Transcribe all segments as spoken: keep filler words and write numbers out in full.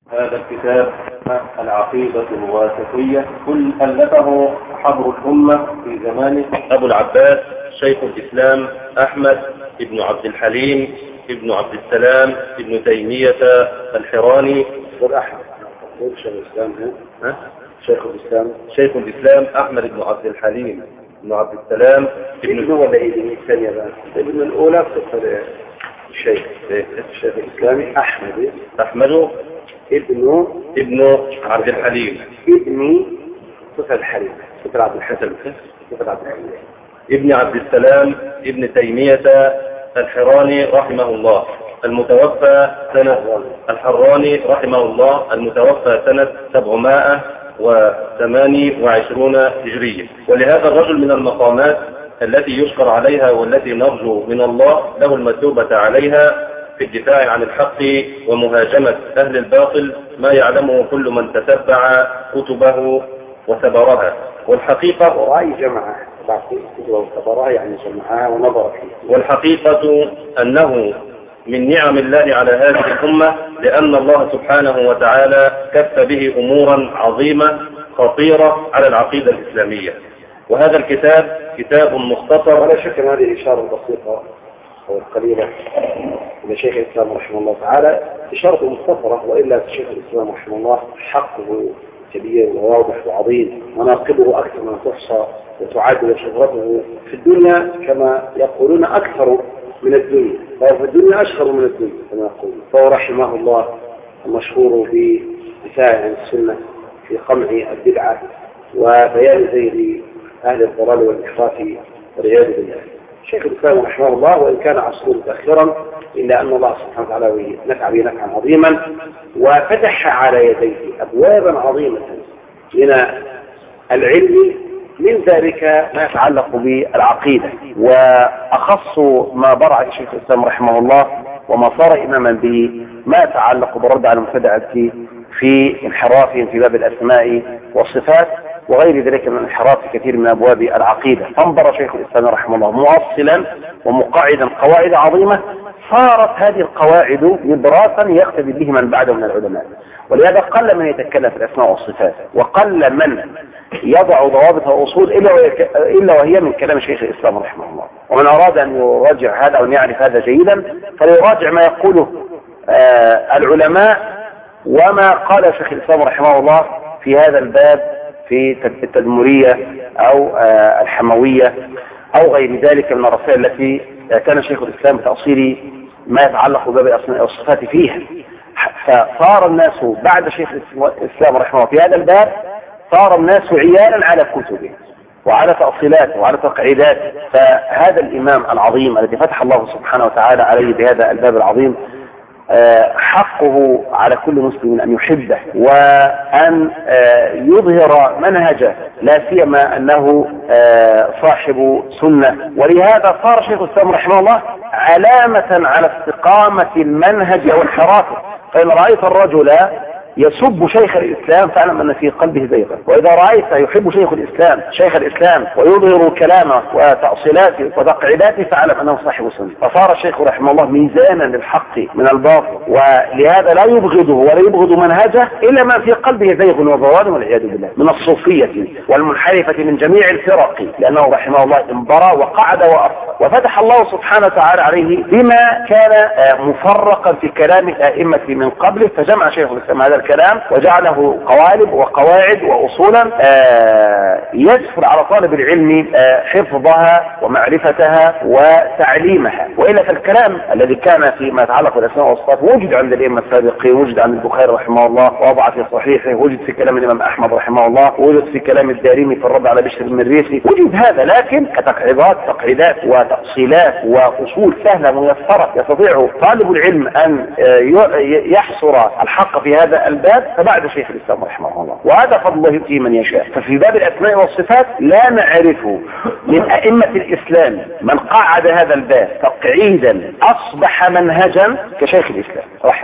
هذا الكتاب العقيدة الواسطية كل ألفه حبر الأمة في زمانه أبو العباس شيخ الإسلام أحمد ابن عبد الحليم ابن عبد السلام ابن تيمية الحراني. أحمد شيخ الإسلام ها؟ شيخ الإسلام شيخ الإسلام أحمد ابن عبد الحليم ابن عبد السلام ابن هو الذي الثانية بقى ابن الأولى قصة الشيخ الشيخ الإسلامي أحمد أحمد ابن ابن عبد الحليم ابن صفة الحليم صفة عبد الحسن صفة عبد الحليم ابن عبد السلام ابن تيمية الحراني رحمه الله المتوفى سنة الحراني رحمه الله المتوفى سنة سبعمائة وثمانية وعشرون هجرية. ولهذا الرجل من المقامات التي يشكر عليها والتي نرجو من الله له المثوبة عليها في الدفاع عن الحق ومهاجمة أهل الباطل ما يعلمه كل من تتبع كتبه وثبرها. والحقيقة ورأي جمعه كتبه وثبرها يعني جمعها ونظر فيه. والحقيقة أنه من نعم الله على هذه الأمة لأن الله سبحانه وتعالى كف به أمورا عظيمة خطيرة على العقيدة الإسلامية. وهذا الكتاب كتاب مختصر. ولا شك أن هذه الإشارة البسيطة أو القليلة إلى شيخ الإسلام رحمه الله تعالى إشارة مختصرة، وإلا شيخ الإسلام رحمه الله حقه كبير وواضح وعظيم، مناقبه أكثر من تحصى وتعاد وشهرته في الدنيا كما يقولون أكثر من الدنيا، فهو في الدنيا أشهر من الدنيا كما يقولون. فهو رحمه الله المشهور بدفاع عن السنة في قمع البدعة وبيان زيغ أهل الضلال والإحراف والعياذ بالله. شيخ الإسلام رحمه الله وإن كان عصره متأخرا إلا أن الله سبحانه وتعالى نفع به نفعا عظيما وفتح على يديه أبوابا عظيمة من العلم، من ذلك ما يتعلق بالعقيدة، وأخص ما برع شيخ الإسلام رحمه الله وما صار إماما به ما يتعلق بالرد على المبتدعة في انحرافهم في باب الأسماء والصفات وغير ذلك من انحراف كثير من أبواب العقيدة. فانظر شيخ الإسلام رحمه الله مؤصلا ومقاعدا قواعد عظيمة، صارت هذه القواعد مدراسا يقتدي به من بعده من العلماء. ولهذا قل من يتكلم في الأسماء والصفات وقل من يضع ضوابط الأصول إلا وهي من كلام شيخ الإسلام رحمه الله. ومن أراد أن يراجع هذا وأن يعرف هذا جيدا فليراجع ما يقوله آه العلماء وما قال شيخ الإسلام رحمه الله في هذا الباب في التدمرية أو آه الحموية أو غير ذلك من الرسائل التي كان شيخ الإسلام بتأصيل ما يتعلق بباب الأسماء والصفات فيها. فصار الناس بعد شيخ الإسلام رحمه الله في هذا الباب صار الناس عيالا على كتبه وعلى تأصيلاته وعلى تقعيداته. فهذا الإمام العظيم الذي فتح الله سبحانه وتعالى عليه بهذا الباب العظيم حقه على كل مسلم أن يحبه وأن يظهر منهجه، لا سيما أنه صاحب سنة. ولهذا صار شيخ الإسلام رحمه الله علامة على استقامة المنهج وانحرافه. فإن رأيت الرجل يسب شيخ الإسلام فاعلم أن في قلبه زيغا، وإذا رأيت يحب شيخ الإسلام شيخ الإسلام ويظهر كلامه وتأصيلاته وتقعيداته فاعلم أنه صاحب سنة. فصار الشيخ رحمه الله ميزانا للحق من الباطل، ولهذا لا يبغضه ولا يبغض منهجه إلا ما في قلبه زيغ وضلال والعياذ بالله من الصوفية والمنحرفة من جميع الفرق، لأنه رحمه الله انبرى وقعد وأرسل وفتح الله سبحانه وتعالى عليه بما كان مفرقا في كلام الأئمة من قبله، فجمع شيخ الإسلام هذا الكلام وجعله قوالب وقواعد وأصولا يسهل على طالب العلم حفظها ومعرفتها وتعليمها. وإلا فالكلام الذي كان فيما يتعلق بالأسماء والصفات وجد عند الأئمة السابقين، وجد عند البخاري رحمه الله ووضع في صحيحه، وجد في كلام الإمام أحمد رحمه الله، وجد في كلام الدارمي في الرد على بشر المريسي، وجد هذا. لكن كتقعيدات تقعيدات وتأصيلات وأصول سهلة ميسرة يستطيع طالب العلم أن يحصر الحق في هذا الباب فبعد شيخ الإسلام رحمه الله، وهذا فضل الله يؤتيه من يشاء. ففي باب الأسماء والصفات لا نعرف من أئمة الإسلام من قعد هذا الباب تقعيدا أصبح منهجا كشيخ الإسلام رحمه الله.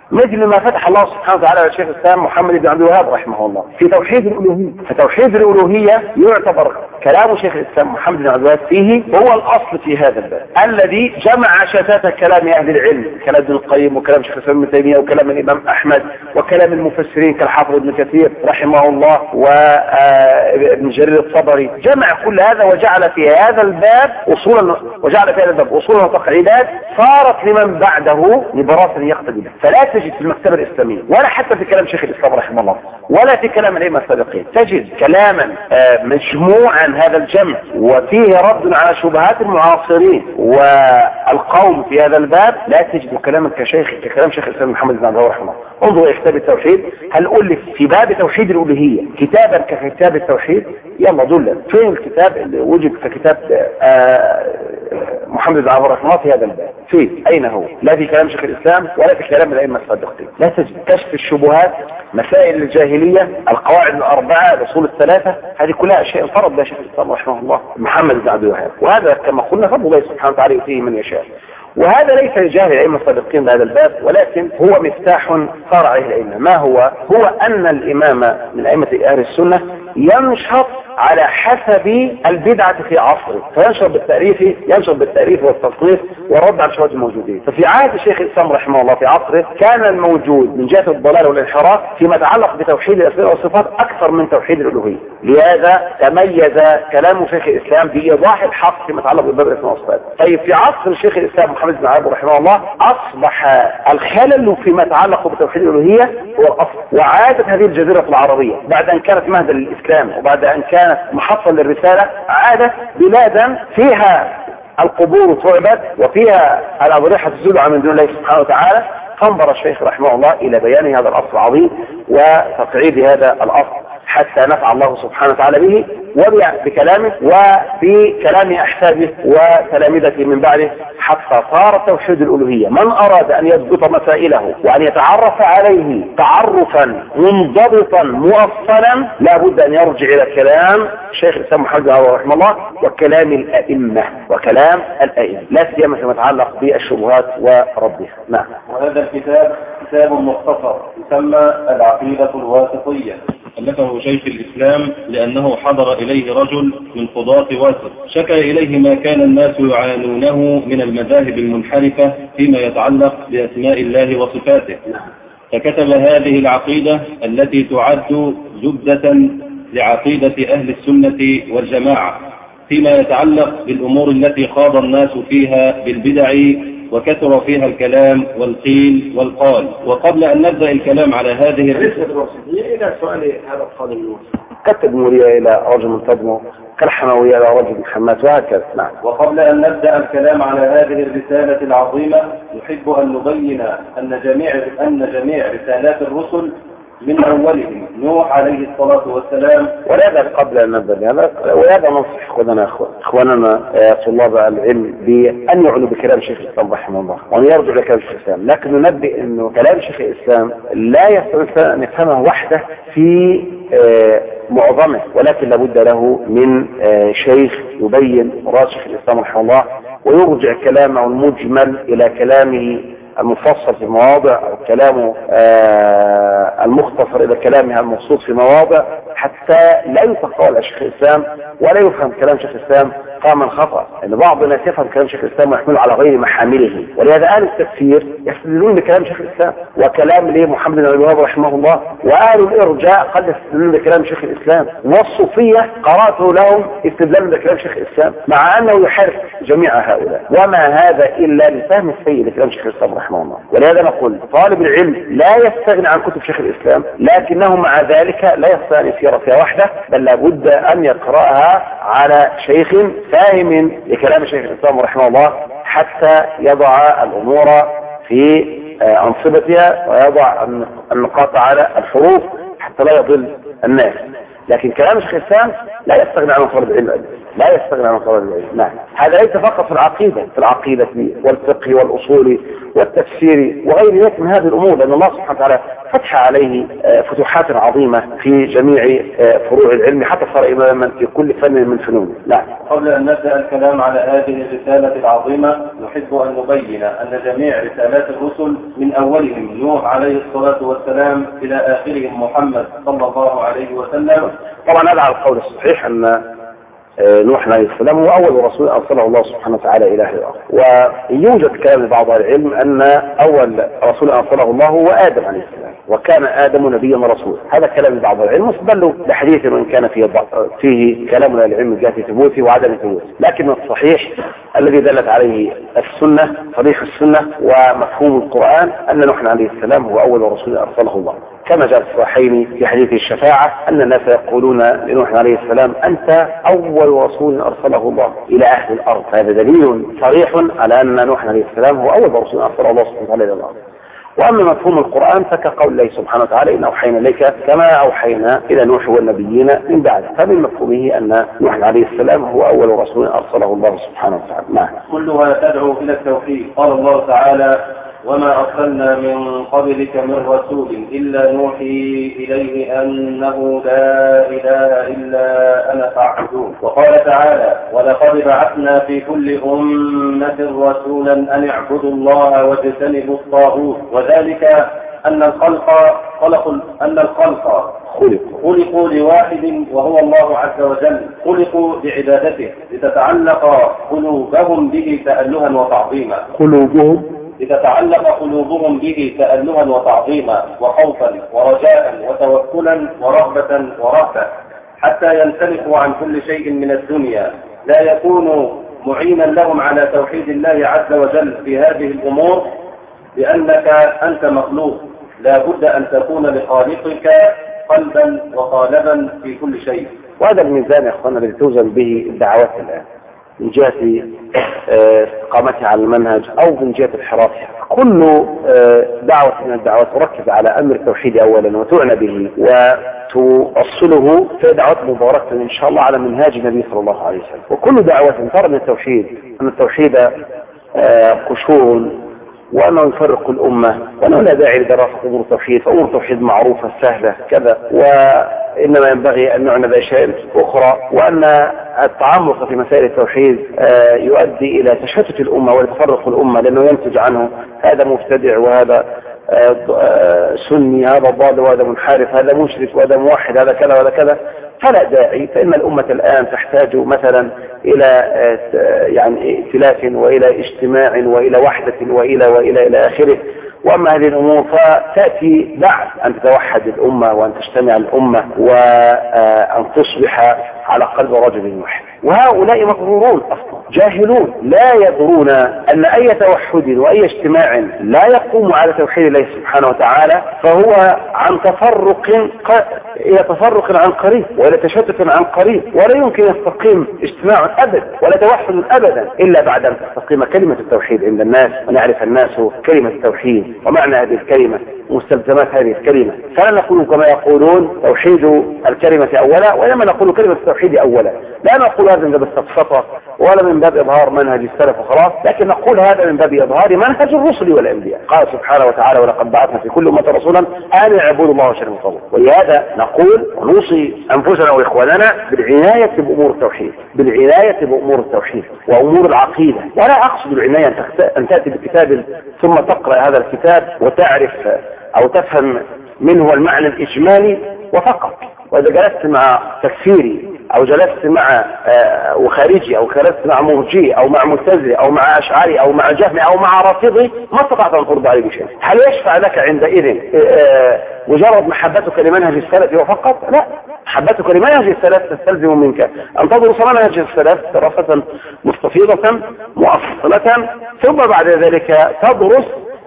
مثل ما فتح الله سبحانه وتعالى على الشيخ الإسلام محمد بن عبد الوهاب رحمه الله في توحيد الألوهية. فتوحيد الألوهية يعتبر كلام شيخ الإسلام محمد بن عبد الوهاب فيه هو الأصل في هذا الباب الذي جمع شتات كلام أهل العلم، كلام ابن القيم وكلام شيخ الإسلام ابن تيمية وكلام الإمام أحمد وكلام المفسرين كالحافظ ابن كثير رحمه الله وابن جرير الطبري. جمع كل هذا وجعل في هذا الباب أصولا وجعل في هذا الباب أصولا وتقعيدات صارت لمن بعده لبراس يقتدي به. فلا تجد في المكتبة الإسلامية ولا حتى في كلام شيخ الإسلام رحمه الله ولا في كلام الأئمة السابقين تجد كلاما مجموعا هذا الجمع وفيه رد على شبهات المعاصرين والقوم في هذا الباب. لا تجد كلاما كشيخ ككلام شيخ الإسلام محمد بن عبد الوهاب رحمه الله. انظروا كتاب التوحيد، هل ألف في باب توحيد الألوهية كتابا ككتاب التوحيد؟ يلا دل فين الكتاب اللي وجد ككتاب محمد بن عبد الوهاب رحمه الله في هذا الباب؟ فين؟ أين هو؟ لا في كلام شيخ الإسلام ولا في كلام الأئمة السابقين. لا تجد. كشف الشبهات، مسائل الجاهلية، القواعد الأربعة، الأصول الثلاثة، هذه كلها أشياء فرض بها شيخ الإسلام رحمه الله محمد بن عبد الوهاب، وهذا كما قلنا فضل الله سبحانه وتعالى يؤتيه من يشاء. وهذا ليس لجاهل الأئمة السابقين بهذا الباب، ولكن هو مفتاح صار عليه الأئمة. ما هو؟ هو أن الإمام من أئمة أهل السنة ينشط على حسب البدعة في عصره، فينشر بالتأريف ينشر بالتأريف والتصنيف والرد على الشبهات الموجودين. ففي عهد الشيخ الإسلام رحمه الله في عصره كان الموجود من جهة الضلال والانحراف فيما يتعلق بتوحيد الأسماء والصفات أكثر من توحيد الألوهية. لهذا تميز كلام شيخ الإسلام بإيضاح الحق فيما يتعلق بباب الأسماء والصفات. طيب في عصر الشيخ الإسلام محمد بن عبد رحمه الله أصبح الخلل فيما يتعلق بتوحيد الألوهية هو الأصل، وعادت هذه الجزيرة العربية بعد أن كانت مهدا للإسلام وبعد أن كانت محطة للرسالة عادت بلادا فيها القبور تعبد وفيها الأضرحة تزول من دون الله سبحانه وتعالى. فانظر الشيخ رحمه الله إلى بيان هذا الأصل العظيم وتقعيد هذا الأصل حتى نفع الله سبحانه وتعالى به وبكلامه وبكلام أحفاده وتلامذته من بعده حتى صار توحيد الألوهية. من أراد أن يضبط مسائله وأن يتعرف عليه تعرفا منضبطا مؤصلا لابد أن يرجع إلى كلام الشيخ الإسلام محمد بن عبد الوهاب رحمه الله وكلام الأئمة وكلام الأئمة لا سيما فيما يتعلق بالشبهات وردها. نعم. وهذا الكتاب كتاب مختصر يسمى العقيدة الواسطية، ألفه شيخ الإسلام لأنه حضر إليه رجل من قضاة واسط شكى إليه ما كان الناس يعانونه من المذاهب المنحرفة فيما يتعلق بأسماء الله وصفاته، فكتب هذه العقيدة التي تعد زبدة لعقيدة أهل السنة والجماعة فيما يتعلق بالأمور التي خاض الناس فيها بالبدع وكثر فيها الكلام والقيل والقال. وقبل أن نبدأ الكلام على هذه الرسالة إلى سؤال هذا القادم كتب مريا إلى رجل منتظم كالحموية إلى رجل محمد وهكذا. نعم. وقبل أن نبدأ الكلام على هذه الرسالة العظيمة نحب أن نبين أن جميع أن جميع رسالات الرسل من أولهم نوح عليه الصلاة والسلام. ولهذا قبل أن نبدأ بهذا ولهذا ننصح إخواننا إخواننا طلاب العلم بأن يعنوا بكلام شيخ الإسلام رحمه الله وأن يرجعوا لكلام شيخ الإسلام، لكن ننبه أنه كلام شيخ الإسلام لا يستطيع أن يفهمه وحده في معظمه، ولكن لابد له من شيخ يبين مراد شيخ الإسلام رحمه الله ويرجع كلامه المجمل إلى كلامه المفصل في مواضع أو كلامه آه المختصر إلى كلامها المبسوط في مواضع حتى لا يتقال شيخ الإسلام ولا يفهم كلام شيخ الإسلام فهما خطأ. يعني بعض الناس يفهم كلام شيخ الإسلام ويحمله على غير محامله، ولهذا أهل التفسير يستدلون بكلام شيخ الإسلام وكلام ليه محمد بن عبد الوهاب رحمه الله، وأهل الإرجاء قد يستدلون بكلام شيخ الإسلام، والصوفية قرأته لهم استدلال بكلام شيخ الإسلام مع أنه يحرف جميع هؤلاء، وما هذا إلا لفهم السيء لكلام شيخ الإسلام رحمه الله. ولهذا نقول طالب العلم لا يستغني عن كتب شيخ الإسلام، لكنه مع ذلك لا يستطيع أن يسير فيها وحده، بل لابد أن يقرأها على شيخ فاهم لكلام شيخ الإسلام رحمه الله حتى يضع الأمور في أنصبتها ويضع النقاط على الحروف حتى لا يضل الناس. لكن كلام شيخ الإسلام لا يستغني عن طالب العلم، لا يستغني عن طالب العلم. نعم. هذا ليس فقط في العقيدة، في العقيدة والفقه والأصول والتفسير وغير ذلك من هذه الأمور، لأن الله سبحانه وتعالى فتح عليه فتوحات عظيمة في جميع فروع العلم حتى صار إماما في كل فن من فنون. نعم. قبل أن نبدأ الكلام على هذه الرسالة العظيمة نحب أن نبين أن جميع رسالات الرسل من أولهم نوح عليه الصلاة والسلام إلى آخرهم محمد صلى الله عليه وسلم. طبعا هذا على القول الصحيح أن نوح عليه السلام هو أول رسول أرسله الله سبحانه وتعالى إلى أهل الأرض. ويوجد كلام لبعض العلم أن أول رسول أرسله الله هو آدم عليه السلام، وكان آدم نبيا ورسولا. هذا كلام لبعض العلم مستدل لحديث من كان فيه فيه كلام العلم من جهة ثبوته وعدم ثبوته، لكن الصحيح الذي دلت عليه السنة صريح السنة ومفهوم القرآن أن نوح عليه السلام هو أول رسول أرسله الله، كما جاء في الصحيحين في حديث الشفاعة أن الناس يقولون لنوح عليه السلام أنت أول رسول أرسله الله إلى أهل الأرض. هذا دليل صريح على أن نوح عليه السلام هو أول رسول أرسله الله سبحانه وتعالى إلى الأرض. وأما مفهوم القرآن فكقول الله سبحانه وتعالى إن أوحينا إليك كما أوحينا إلى نوح والنبيين من بعد، فمن مفهومه أن نوح عليه السلام هو أول رسول أرسله الله سبحانه وتعالى. نعم. كلها تدعو إلى التوحيد. قال الله تعالى وما أرسلنا من قبلك من رسول إلا نوحي إليه أنه لا إله إلا أنا فاعبدون. وقال تعالى ولقد بعثنا في كل أمة رسولا أن اعبدوا الله واجتنبوا الطاغوت وذلك أن الخلق خلق أن الخلق خلقوا لواحد وهو الله عز وجل، خلقوا لعبادته لتتعلق قلوبهم به تألها وتعظيما قلوبهم لتتعلق قلوبهم به تألها وتعظيما وخوفا ورجاء وتوكلا ورغبة ورهبة حتى ينسلخوا عن كل شيء من الدنيا، لا يكون معينا لهم على توحيد الله عز وجل في هذه الأمور، لأنك أنت مخلوق لا بد أن تكون لخالقك قلبا وقالبا في كل شيء. وهذا الميزان يا أخوانا الذي توزن به الدعوات الآن من جهة استقامتها على المنهج أو من جهة انحرافها. كل دعوة من الدعوات تركز على أمر التوحيد أولا وتعنى به وتوصله في دعوات مباركة إن شاء الله على منهاج النبي صلى الله عليه وسلم. وكل دعوة ترى من التوحيد أن التوحيد قشور وأنه يفرق الأمة وأنه لا داعي لدراسة أمور التوحيد، فأمور التوحيد معروفة سهلة كذا، وإنما ينبغي أن نعنى بأشياء أخرى، وأن التعمق في مسائل التوحيد يؤدي إلى تشتت الأمة ولتفرق الأمة لأنه ينتج عنه هذا مبتدع وهذا سني، هذا ضال وهذا منحرف، هذا مشرك وهذا موحد، هذا كذا وهذا كذا، فلا داعي. فإن الأمة الآن تحتاج مثلا إلى يعني ائتلاف وإلى اجتماع وإلى وحدة وإلى وإلى إلى آخره. وأما هذه الأمور فتأتي بعد أن تتوحد الأمة وأن تجتمع الأمة وأن تصبح على قلب رجل واحد. وهؤلاء مغرورون أصلا جاهلون لا يدرون أن أي توحد وأي اجتماع لا يقوم على توحيد الله سبحانه وتعالى فهو عن تفرق إلى تفرق عن قريب وإلى تشتت عن قريب، ولا يمكن يستقيم اجتماع أبدا ولا توحد أبدا إلا بعد أن تستقيم كلمة التوحيد عند الناس ونعرف الناس كلمة التوحيد ومعنى هذه الكلمة مستلزمات هذه الكلمة. فلا نقول كما يقولون توحيد الكلمة أولا، وإنما نقول كلمة التوحيد أولا. لا نقول هذا من باب السفسطة ولا من باب إظهار منهج السلف وخلاص، لكن نقول هذا من باب إظهار منهج الرسل والأنبياء. قال سبحانه وتعالى ولقد بعثنا في كل أمة رسولا أن اعبدوا الله واجتنبوا الطاغوت. ولهذا نقول ونوصي أنفسنا وإخواننا بالعناية بأمور التوحيد، بالعناية بأمور التوحيد وأمور العقيدة. ولا أقصد العناية أن تأتي بكتاب ثم تقرأ هذا الكتاب وتعرف أو تفهم منه المعنى الإجمالي وفقط، وإذا جلست مع تكفيري أو جلست مع وخارجي أو جلست مع مرجئي أو مع معتزلي أو مع أشعري أو مع جهمي أو مع رافضي ما استطعت أن ترد عليه بشيء. هل يشفع لك عندئذ مجرد محبتك لمنهج السلف وفقط؟ لا، محبتك لمنهج السلف تستلزم منك أن تدرس منهج السلف دراسة مستفيضة مؤصلة، ثم بعد ذلك تدرس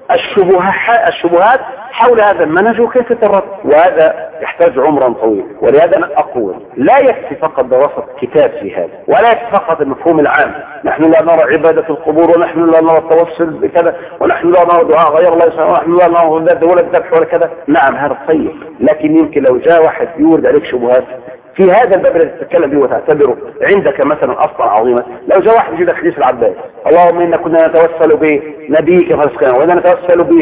الشبهات حول هذا المنهج وكيف ترد، وهذا يحتاج عمرا طويل. ولهذا أنا أقول لا يكفي فقط دراسة كتاب في هذا، ولا يكفي فقط المفهوم العام، نحن لا نرى عبادة القبور ونحن لا نرى التوسل بكذا ونحن لا نرى دعاء غير الله سبحانه ونحن لا نرى ذات ولا الذبح ولا كذا. نعم هذا طيب، لكن يمكن لو جاء واحد يورد عليك شبهات في هذا الباب الذي تتكلم به وتعتبره عندك مثلا أصلا عظيما، لو جاء واحد يجيب حديث العباس اللهم إنا كنا نتوسل بنبيك فسكنا وإنا نتوسل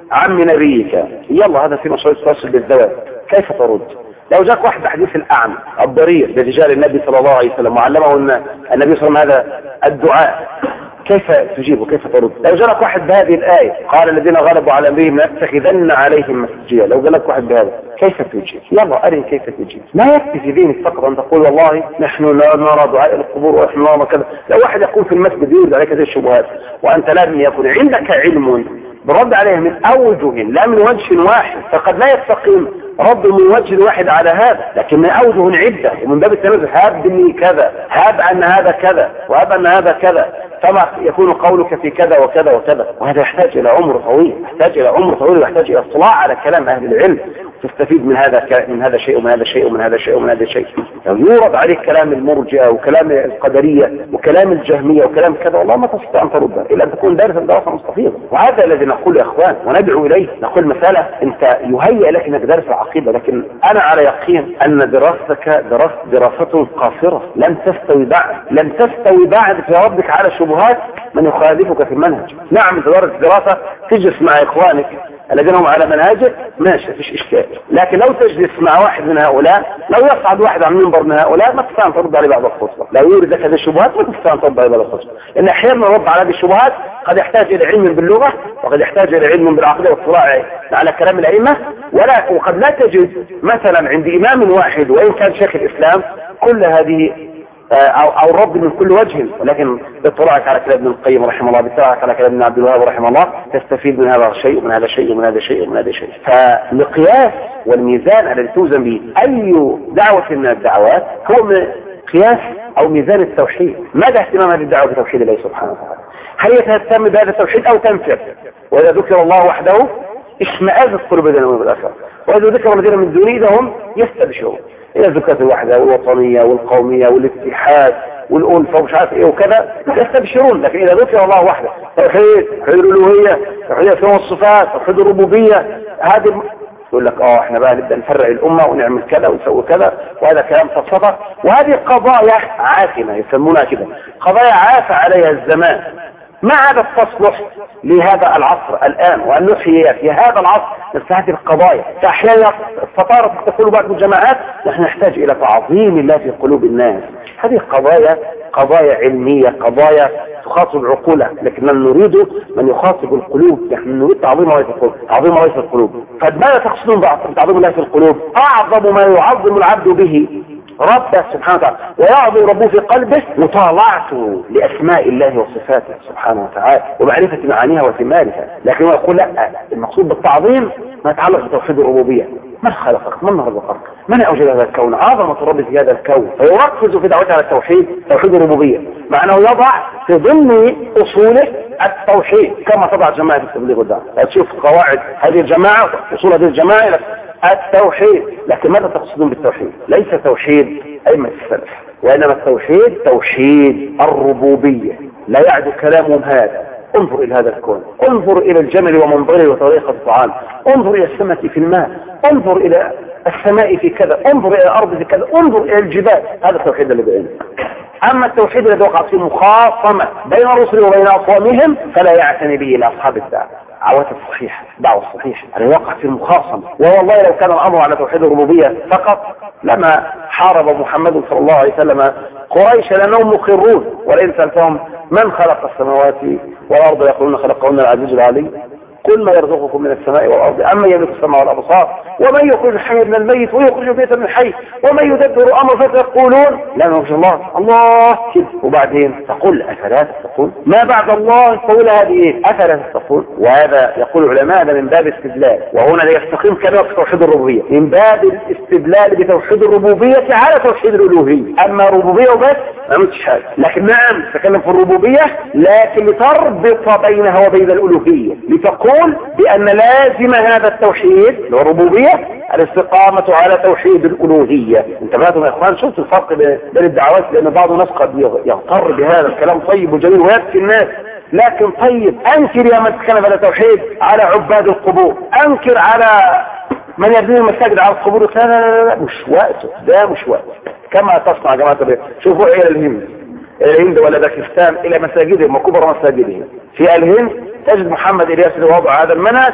عم نبيك، يلا هذا في مشروع التواصل بالزواج، كيف ترد؟ لو جاك واحد بحديث الأعمى الضرير برجال النبي صلى الله عليه وسلم وعلمه النبي صلى الله عليه وسلم هذا الدعاء، كيف تجيبه؟ كيف ترد؟ لو جاءك واحد بهذه الآية قال الذين غلبوا على أمرهم لنتخذن عليهم مسجدا، لو جاءك واحد بهذا كيف تجيب؟ يلا أري كيف تجيب. لا يكفي في دينك فقط أن تقول والله نحن لا نرى دعاء القبور ونحن نرى كذا. لو واحد يقول في المسجد يرد عليك هذه الشبهات وأنت لم يكن عندك علم برد عليه من أوجه لا من وجه واحد، فقد لا يستقيم رد من وجه واحد على هذا، لكن من أوجه عدة ومن باب التنزل هاب مني كذا، هاب أن هذا كذا، وهاب أن هذا كذا، فما يكون قولك في كذا وكذا وكذا. وهذا يحتاج إلى عمر طويل، يحتاج إلى عمر طويل ويحتاج إلى اطلاع على كلام أهل العلم، تستفيد من هذا من هذا شيء ومن هذا شيء ومن هذا شيء ومن هذا شيء. لو يورد عليك كلام المرجئة وكلام القدرية وكلام الجهمية وكلام كذا والله ما تستطيع أن تردها إلا أن تكون دارسا دراسة مستفيضة. وهذا الذي نقول يا إخوان وندعو إليه، نقول مسألة أنت يهيئ لك أنك دارس العقيدة، لكن أنا على يقين أن دراستك دراسة دراسة قاصرة لن تستوي بعد لن تستوي بعد في ردك على شبهات من يخالفك في المنهج. نعم تدرس دراسة تجلس مع إخوانك الذين هم على منهجك ماشي فيش إشكال، لكن لو تجلس مع واحد من هؤلاء، لو يصعد واحد عن منبر من هؤلاء ما تستطيع أن ترد عليه بعد الخطبة، لو يورد لك هذه الشبهات ما تستطيع أن ترد عليه بعد الخطبة، لأن أحيانا الرد على هذه الشبهات قد يحتاج إلى علم باللغة وقد يحتاج إلى علم بالعقيدة واطلاع على كلام الأئمة، ولا وقد لا تجد مثلا عند إمام واحد وإن كان شيخ الإسلام كل هذه أو, أو الرد من كل وجه، ولكن باطلاعك على كلام ابن القيم رحمه الله، باطلاعك على كلام ابن عبد الوهاب رحمه الله تستفيد من هذا الشيء ومن هذا الشيء ومن هذا الشيء ومن هذا الشيء. فالمقياس والميزان الذي توزن به أي دعوة من الدعوات هو قياس أو ميزان التوحيد. ماذا اهتمام هذه الدعوة بتوحيد الله سبحانه وتعالى؟ هل يتهتم بهذا التوحيد أو تنفر؟ وإذا ذكر الله وحده اشمئزت قلوب الذين آمنوا بالآخرة، وإذا ذكر الذين من دونه إذا هم يستبشرون. إلى ذكرت الوحدة والوطنية والقومية والاتحاد والألفة ومش عارف إيه وكذا يستبشرون، لكن إذا ذكر الله وحده توحيد، توحيد الألوهية، توحيد الأسماء والصفات، توحيد الربوبية، هذه يقول لك اه احنا بقى نبدأ نفرع الأمة ونعمل كذا ونسوي كذا، وهذا كلام فلسفة، وهذه قضايا عافنة يسمونها كده، قضايا عاف عليها الزمان، ما عادت تصلح لهذا العصر الآن، وأن نحيي في هذا العصر مثل هذه القضايا. فأحيانا الفطارة تقول بعض الجماعات نحن نحتاج إلى تعظيم الله في قلوب الناس. هذه قضايا قضايا علمية، قضايا تخاطب عقولها، لكن من نريد من يخاطب القلوب، نحن نريد تعظيم الله في القلوب، تعظيم الله في القلوب. فماذا تقصدون بتعظيم الله في القلوب؟ أعظم ما يعظم العبد به ربه سبحانه وتعالى ويعظم ربه في قلبه مطالعته لأسماء الله وصفاته سبحانه وتعالى ومعرفة معانيها وثمارها. لكن هو يقول لا، المقصود بالتعظيم ما يتعلق بتوحيد الربوبية. من خلقك؟ من رزقك؟ من أوجد هذا الكون؟ عظمة الرب في هذا الكون، فيركز في دعوته على التوحيد، توحيد الربوبية، مع أنه يضع في ضمن أصوله التوحيد كما تضع جماعة التبليغ والدعوة. تشوف قواعد هذه الجماعة، أصول هذه الجماعة التوحيد. لكن ماذا تقصدون بالتوحيد؟ ليس توحيد أئمة السلف، وإنما التوحيد توحيد الربوبية. لا يعد كلامهم هذا. انظر إلى هذا الكون، انظر إلى الجمل ومنظره وطريقة الطعام، انظر إلى السماء في الماء، انظر إلى السماء في كذا، انظر إلى الأرض في كذا، انظر إلى الجبال. هذا التوحيد اللي بيننا. أما التوحيد الذي وقع فيه مخاصمة بين الرسل وبين أقوامهم فلا يعتني به إلى أصحاب الدعوة، دعوة الصحيحة، دعوة الصحيحة الذي وقع في المخاصمة. والله لو كان الأمر على توحيد الربوبية فقط لما حارب محمد صلى الله عليه وسلم قريش لأنهم مقرون. ولئن سألتهم من خلق السماوات والأرض يقولون خلقهن العزيز العليم قل ما يرزقكم من السماء والأرض أما يملك السماء والأبصار ومن يخرج الحي من الميت ويخرج الميت من الحي ومن يدبر أمر فسيقولون لا نخشى الله الله كده. وبعدين تقول أفلا تتقون؟ ما بعد الله تقول هذه إيه؟ أفلا تتقون؟ وهذا يقول العلماء هذا من باب استدلال، وهنا لا يستقيم كلام في توحيد الربوبية، من باب الاستدلال بتوحيد الربوبية على توحيد الألوهية. أما ربوبية وبس ما عملتش حاجة، لكن نعم تكلم في الربوبية لكن لتربط بينها وبين الألوهية، لتقول بأن لازم هذا التوحيد الربوبية الاستقامة على توحيد الألوهية. انتبهتم يا إخوان؟ شفت الفرق بين الدعوات؟ لأن بعض الناس قد يغتر بهذا الكلام طيب وجميل ويبكي الناس، لكن طيب أنكر يا من تكلم على التوحيد على عباد القبور، أنكر على من يبني المساجد على القبور. لا لا لا مش وقته، ده مش وقته. كما تصنع يا جماعة الخير، شوفوا إلى الهند الهند ولا باكستان إلى مساجدهم وكبر مساجدهم. في الهند تجد محمد إلياس اللي وضع هذا المنهج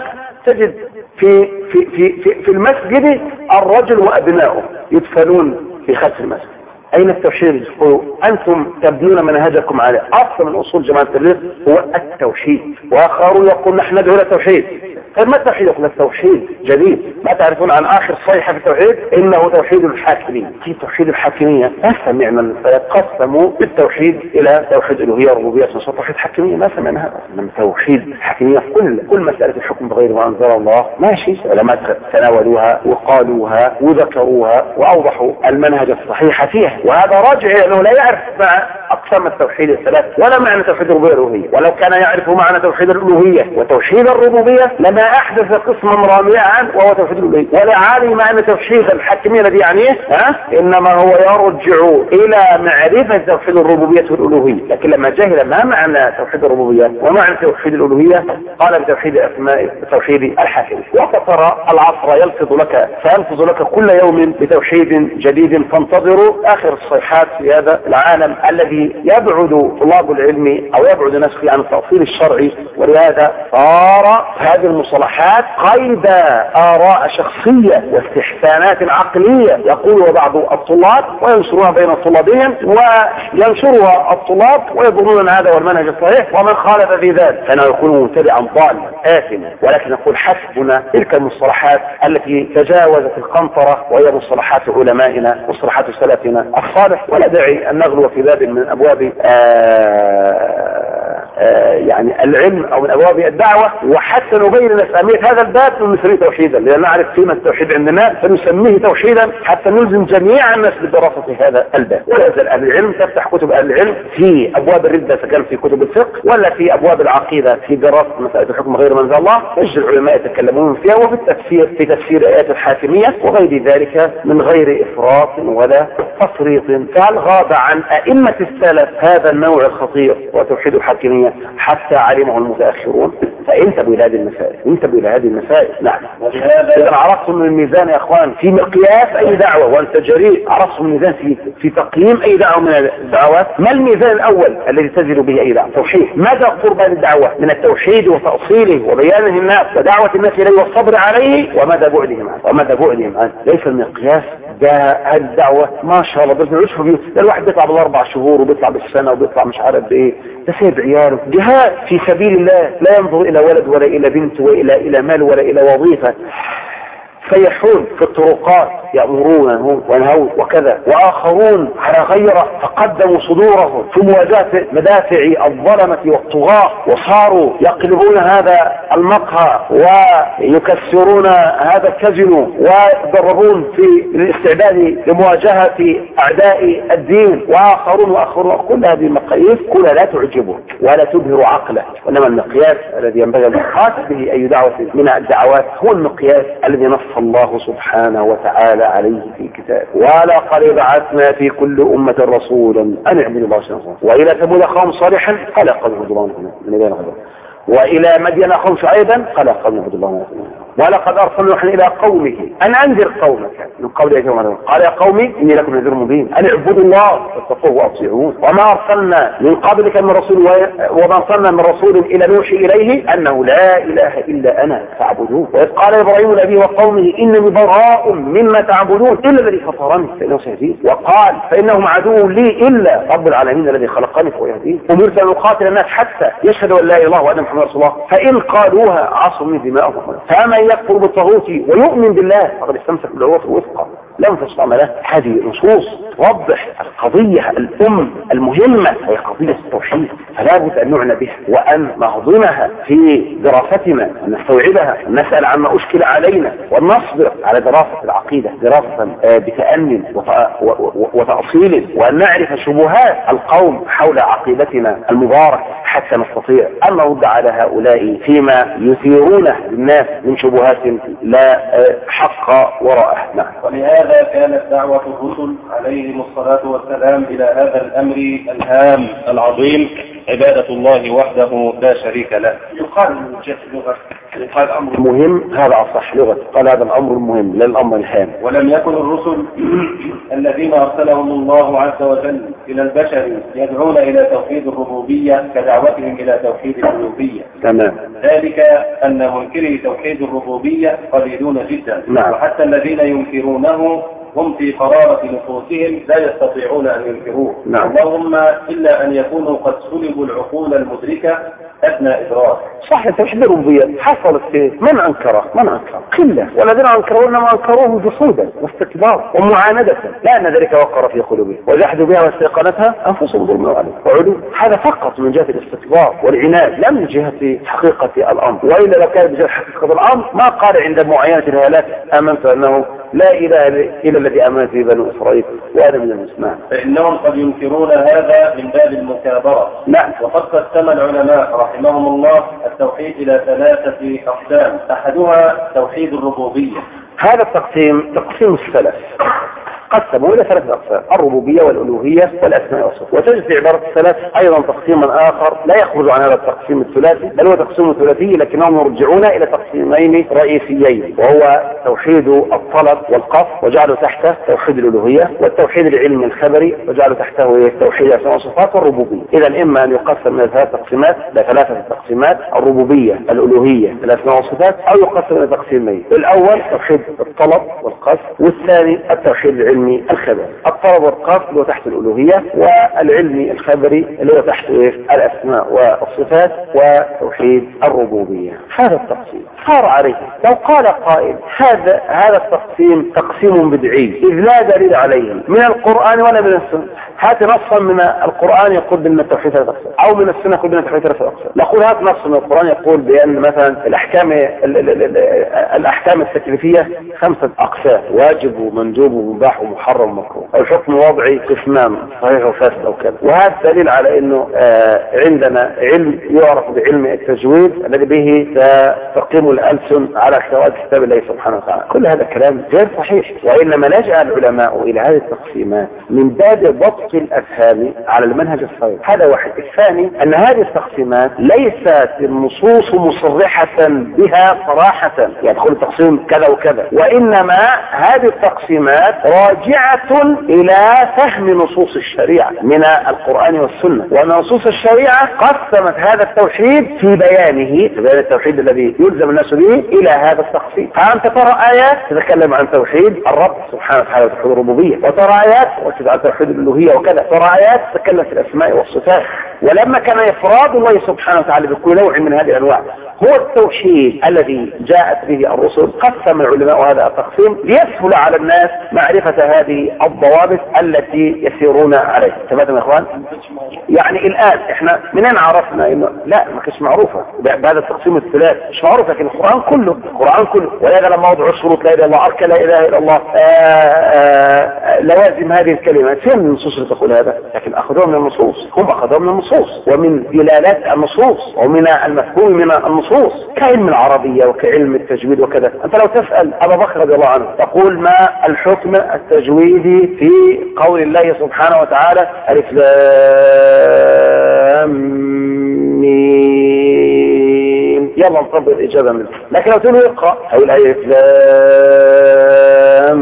تجد في في في في, في المسجد الرجل وابنائه يدفنون في خلف المسجد. اين التوحيد؟ انتم تبنون منهجكم على اصل من اصول جماعه التبليغ هو التوحيد، واخرون يقول نحن ندعو الى التوحيد. طيب ما التوحيد؟ يقول التوحيد جديد. ما تعرفون عن اخر صيحه في التوحيد؟ انه توحيد الحاكميه. في توحيد الحاكميه ما سمعنا الفرق قسموا بالتوحيد الى توحيد الوهيه وربوبيه ونصر توحيد حاكميه، ما سمعنا هذا. انما توحيد الحاكميه في كل كل مساله الحكم بغير ما انزل الله ماشي، علماء تناولوها وقالوها وذكروها واوضحوا المنهج الصحيح فيها، وهذا راجع الى انه لا يعرف مع اقسام التوحيد الثلاث ولا معنى توحيد الربوبيه والالوهيه، ولو كان يعرف معنى توحيد الالوهيه وتوحيد الربوبيه لما احدث قسما رابعا وهو توحيد الالوهيه، ولا عالم ان توحيد الحاكميه الذي يعنيه ها انما هو يرجع الى معرفه توحيد الربوبيه والالوهيه. لكن لما جهل ما معنى توحيد الربوبيه ومعنى توحيد الالوهيه قال بتوحيد الاسماء توحيد الحاكميه. وفترى العصر يلفظ لك فيلفظ لك كل يوم بتوحيد جديد، فانتظروا اخر الصيحات في هذا العالم الذي يبعد طلاب العلم او يبعد الناس فيه عن التأصيل الشرعي. ولهذا صار هذه المصطلحات قيد آراء شخصية واستحسانات عقلية يقولها بعض الطلاب وينشرها بين طلابهم، وينشرها الطلاب ويظنون ان هذا هو المنهج الصحيح، ومن خالف في ذلك فانه يكون مبتدعا ضالا آثما. ولكن نقول حسبنا تلك المصطلحات التي تجاوزت القنطرة، وهي مصطلحات علمائنا مصطلحات سلفنا الصالح، ولا داعي ان نغلو في باب من ابواب آآ آآ يعني العلم او من ابواب الدعوة، وحتى نبين أهمية هذا الباب نسميه توحيدا، لأن نعرف قيمة التوحيد عندنا فنسميه توحيدا حتى نلزم جميع الناس بدراسة هذا الباب. ولا يزال أهل العلم تفتح كتب أهل العلم في أبواب الردة كان في كتب الفقه ولا في أبواب العقيدة في دراسة مسائل الحكم غير منزل الله، يجد العلماء يتكلمون فيها، وفي التفسير في تفسير آيات الحاكمية وغير ذلك من غير إفراط ولا تفريط. فهل غاب عن أئمة السلف هذا النوع الخطير وتوحيد الحاكمية حتى علمه المتأخرون؟ فانتبهوا إلى هذه المسائل، انتبهوا إلى هذه المسائل. نعم. إذا عرفتم من الميزان يا أخوان في مقياس أي دعوة، وأنت جريء عرفتم الميزان في في تقييم أي دعوة من الدعوات. ما الميزان الأول الذي تزل به أي دعوة؟ توحيد. ماذا قرب للدعوة من التوحيد وتأصيله وبيانه الناس ودعوة الناس إليه والصبر عليه، وماذا بعدهم عنه وماذا بعدهم عنه. ليس المقياس ده الدعوة ما شاء الله بنعيش في بيوت، الواحد بيطلع بالأربع شهور وبيطلع بالسنة وبيطلع مش عارف بإيه، ده سيد عياله جهاد في سبيل الله، لا ينظر إلى ولد ولا إلى بنت وإلى إلى مال ولا إلى وظيفة. سيحون في الطرقات يأمرونه وينهون وكذا، وآخرون على غيره فقدموا صدورهم في مواجهة مدافع الظلمة والطغاة، وصاروا يقلبون هذا المقهى ويكسرون هذا الكازينو ويتدربون في الاستعداد لمواجهة أعداء الدين. وآخرون وآخرون كل هذه المقاييس كلها لا تعجبه ولا تبهر عقله، وإنما المقياس الذي ينبغي أن يقاس به أي دعوة من الدعوات هو المقياس الذي نص الله سبحانه وتعالى عليه في كتابه: ولقد بعثنا في كل أمة رسولا أن اعبدوا الله سبحانه. وإلى ثمود أخاهم صالحا قال قوم اعبدوا الله من بين غيره، وإلى مدين أخاهم شعيبا قال قوم اعبدوا الله من بين. ولقد أرسلنا نوحا إلى قومه أن أنذر قومك من قبل أن يأتيهم قال يا قومي إني لكم نذير مبين أن اعبدوا الله واتقوه وأطيعون وما أرسلنا من قبلك من رسول وما أرسلنا من رسول إلى نوحي إليه أنه لا إله إلا أنا فاعبدون. وإذ قال إبراهيم لأبيه وقومه إنني براء مما تعبدون إلا الذي فطرني فإنه سيهدين. وقال فإنهم عدو لي إلا رب العالمين الذي خلقني فهو يهدين. أمرت أن أقاتل الناس حتى يشهدوا أن لا إله إلا الله وأن محمدا رسول الله فإن قالوها عصوا من دماءهم. فأما يكفر بالطاغوت ويؤمن بالله فقد استمسك بالعروة الوثقى لا انفصام له. هذه نصوص توضح القضية الأم المهمة هي قضية التوحيد، فلا بد أن نعنى بها وأن نهضمها في دراستنا، أن نستوعبها، أن نسأل عما أشكل علينا، وأن نصبر على دراسة العقيدة دراسة بتأني وتأصيل، وأن نعرف شبهات القوم حول عقيدتنا المباركة حتى نستطيع أن نرد على هؤلاء فيما يثيرونه للناس من شبهات لا حق وراءه. نعم. ولهذا كانت دعوة الرسل عليهم الصلاة والسلام إلى هذا الأمر الهام العظيم عبادة الله وحده لا شريك له. يقال من جهة اللغة يقال أمر مهم، هذا أصح لغة، قال هذا الأمر المهم لا الأمر الهام. ولم يكن الرسل الذين أرسلهم الله عز وجل إلى البشر يدعون إلى توحيد الربوبية كدعوتهم إلى توحيد الألوهية. تمام. ذلك أن منكري توحيد الربوبية قليلون جدا. نعم. وحتى الذين ينكرونه هم في قرارة نفوسهم لا يستطيعون أن ينكروه. نعم. اللهم إلا أن يكونوا قد سلبوا العقول المدركة أدنى إدراك. صح، توحيد الربوبية حصلت فيه من أنكره؟ من أنكر؟ قلة، والذين أنكروه إنما أنكروه جحودا واستكبارا ومعاندة، لأن ذلك وقر في قلوبهم وجحدوا بها واستيقنتها أنفسهم ظلما وعلوا. هذا فقط من جهة الاستكبار والعناد، لا من جهة حقيقة الأمر. وإلا لو كان بجهة حقيقة الأمر ما قال عند معاينة الهالات آمنت أنه لا إله إلا الذي آمنت به بنو إسرائيل وأنا من المسلمين. فإنهم قد ينكرون هذا من باب المكابرة. نعم. وقد قسم العلماء رحمهم الله التوحيد إلى ثلاثة أقسام، أحدها توحيد الربوبية. هذا التقسيم تقسيم السلف قسموا إلى ثلاث أقسام: الربوبية والألوهية والأسماء والصفات. وتجد في عبارة السلف أيضا تقسيما آخر لا يخرج عن هذا التقسيم الثلاثي، بل هو تقسيم ثلاثي لكنهم يرجعون إلى تقسيمين رئيسيين، وهو توحيد الطلب والقصد وجعلوا تحته توحيد الألوهية، والتوحيد العلمي الخبري وجعلوا تحته توحيد الأسماء والصفات والربوبية. إذا إما أن يقسم من ثلاث تقسيمات لثلاثة تقسيمات: الربوبية، الألوهية، الأسماء والصفات، أو يقسم إلى تقسيمين: الأول توحيد الطلب والقصد، والثاني التوحيد العلمي الخبري. الطلب والقصد اللي هو تحت الألوهية، والعلمي الخبري اللي هو تحت الأسماء والصفات وتوحيد الربوبية. هذا التقسيم صار عليه. لو قال قائل هذا هذا التقسيم تقسيم بدعي إذ لا دليل عليه من القرآن ولا من السنة، هات نصا من القرآن يقول بأن التوحيد ثلاث أقسام، أو من السنة يقول بأن التوحيد ثلاث أقسام. نقول هات نص من القرآن يقول بأن مثلا الأحكام الأحكام التكليفية خمسة أقسام: واجب ومندوب ومباح ومحرم ومكروه، أو حكم وضعي قسمان صحيح وفاسد أو كذا. وهذا دليل على أنه آه عندنا علم يعرف بعلم التجويد الذي به تقيم الألسن على قراءة كتاب الله سبحانه وتعالى. كل هذا كلام غير صحيح، وإنما لجأ العلماء إلى هذه التقسيمات من باب ضبط الأفهام على المنهج الصحيح. هذا واحد. الثاني أن هذه التقسيمات ليست النصوص مصرحة بها صراحة يدخل تقسيم كذا وكذا، وإنما هذه التقسيمات راجعة إلى فهم نصوص الشريعة من القرآن والسنة. وأن نصوص الشريعة قسمت هذا التوحيد في بيانه، في بيان التوحيد الذي يلزم الناس به، إلى هذا التقسيم. فأنت ترى آيات تتكلم عن توحيد الرب سبحانه وتعالى وتوحيد الربوبية، وترى آيات وتتكلم عن توحيد الألوهية وكذا، ترى آيات تتكلم في الأسماء والصفات. ولما كان إفراد الله سبحانه وتعالى بكل نوع من هذه الأنواع هو التوحيد الذي جاءت به الرسل، قسم العلماء هذا التقسيم ليسهل على الناس معرفة هذه الضوابط التي يسيرون عليها. تمام يا اخوان؟ يعني الآن احنا منين عرفنا انه لا ما كانش معروفة بهذا التقسيم الثلاث؟ مش معروف، لكن القرآن كله القرآن كله ولهذا لما وضعوا شروط لا اله الا الله، اركان لا اله الا الله، آآ آآ لوازم هذه الكلمات، فين النصوص اللي تقول هذا؟ لكن اخذوها من النصوص، هم اخذوها من النصوص ومن دلالات النصوص ومن المفهوم من النصوص كعلم العربية وكعلم التجويد وكذا. انت لو تسأل ابا بكر رضي الله عنه تقول ما الحكم التجويدي في قول الله سبحانه وتعالى ألف لام ميم؟ يلا نطبق الإجابة منه. لكن لو تقول اقرأ هقول ألف لام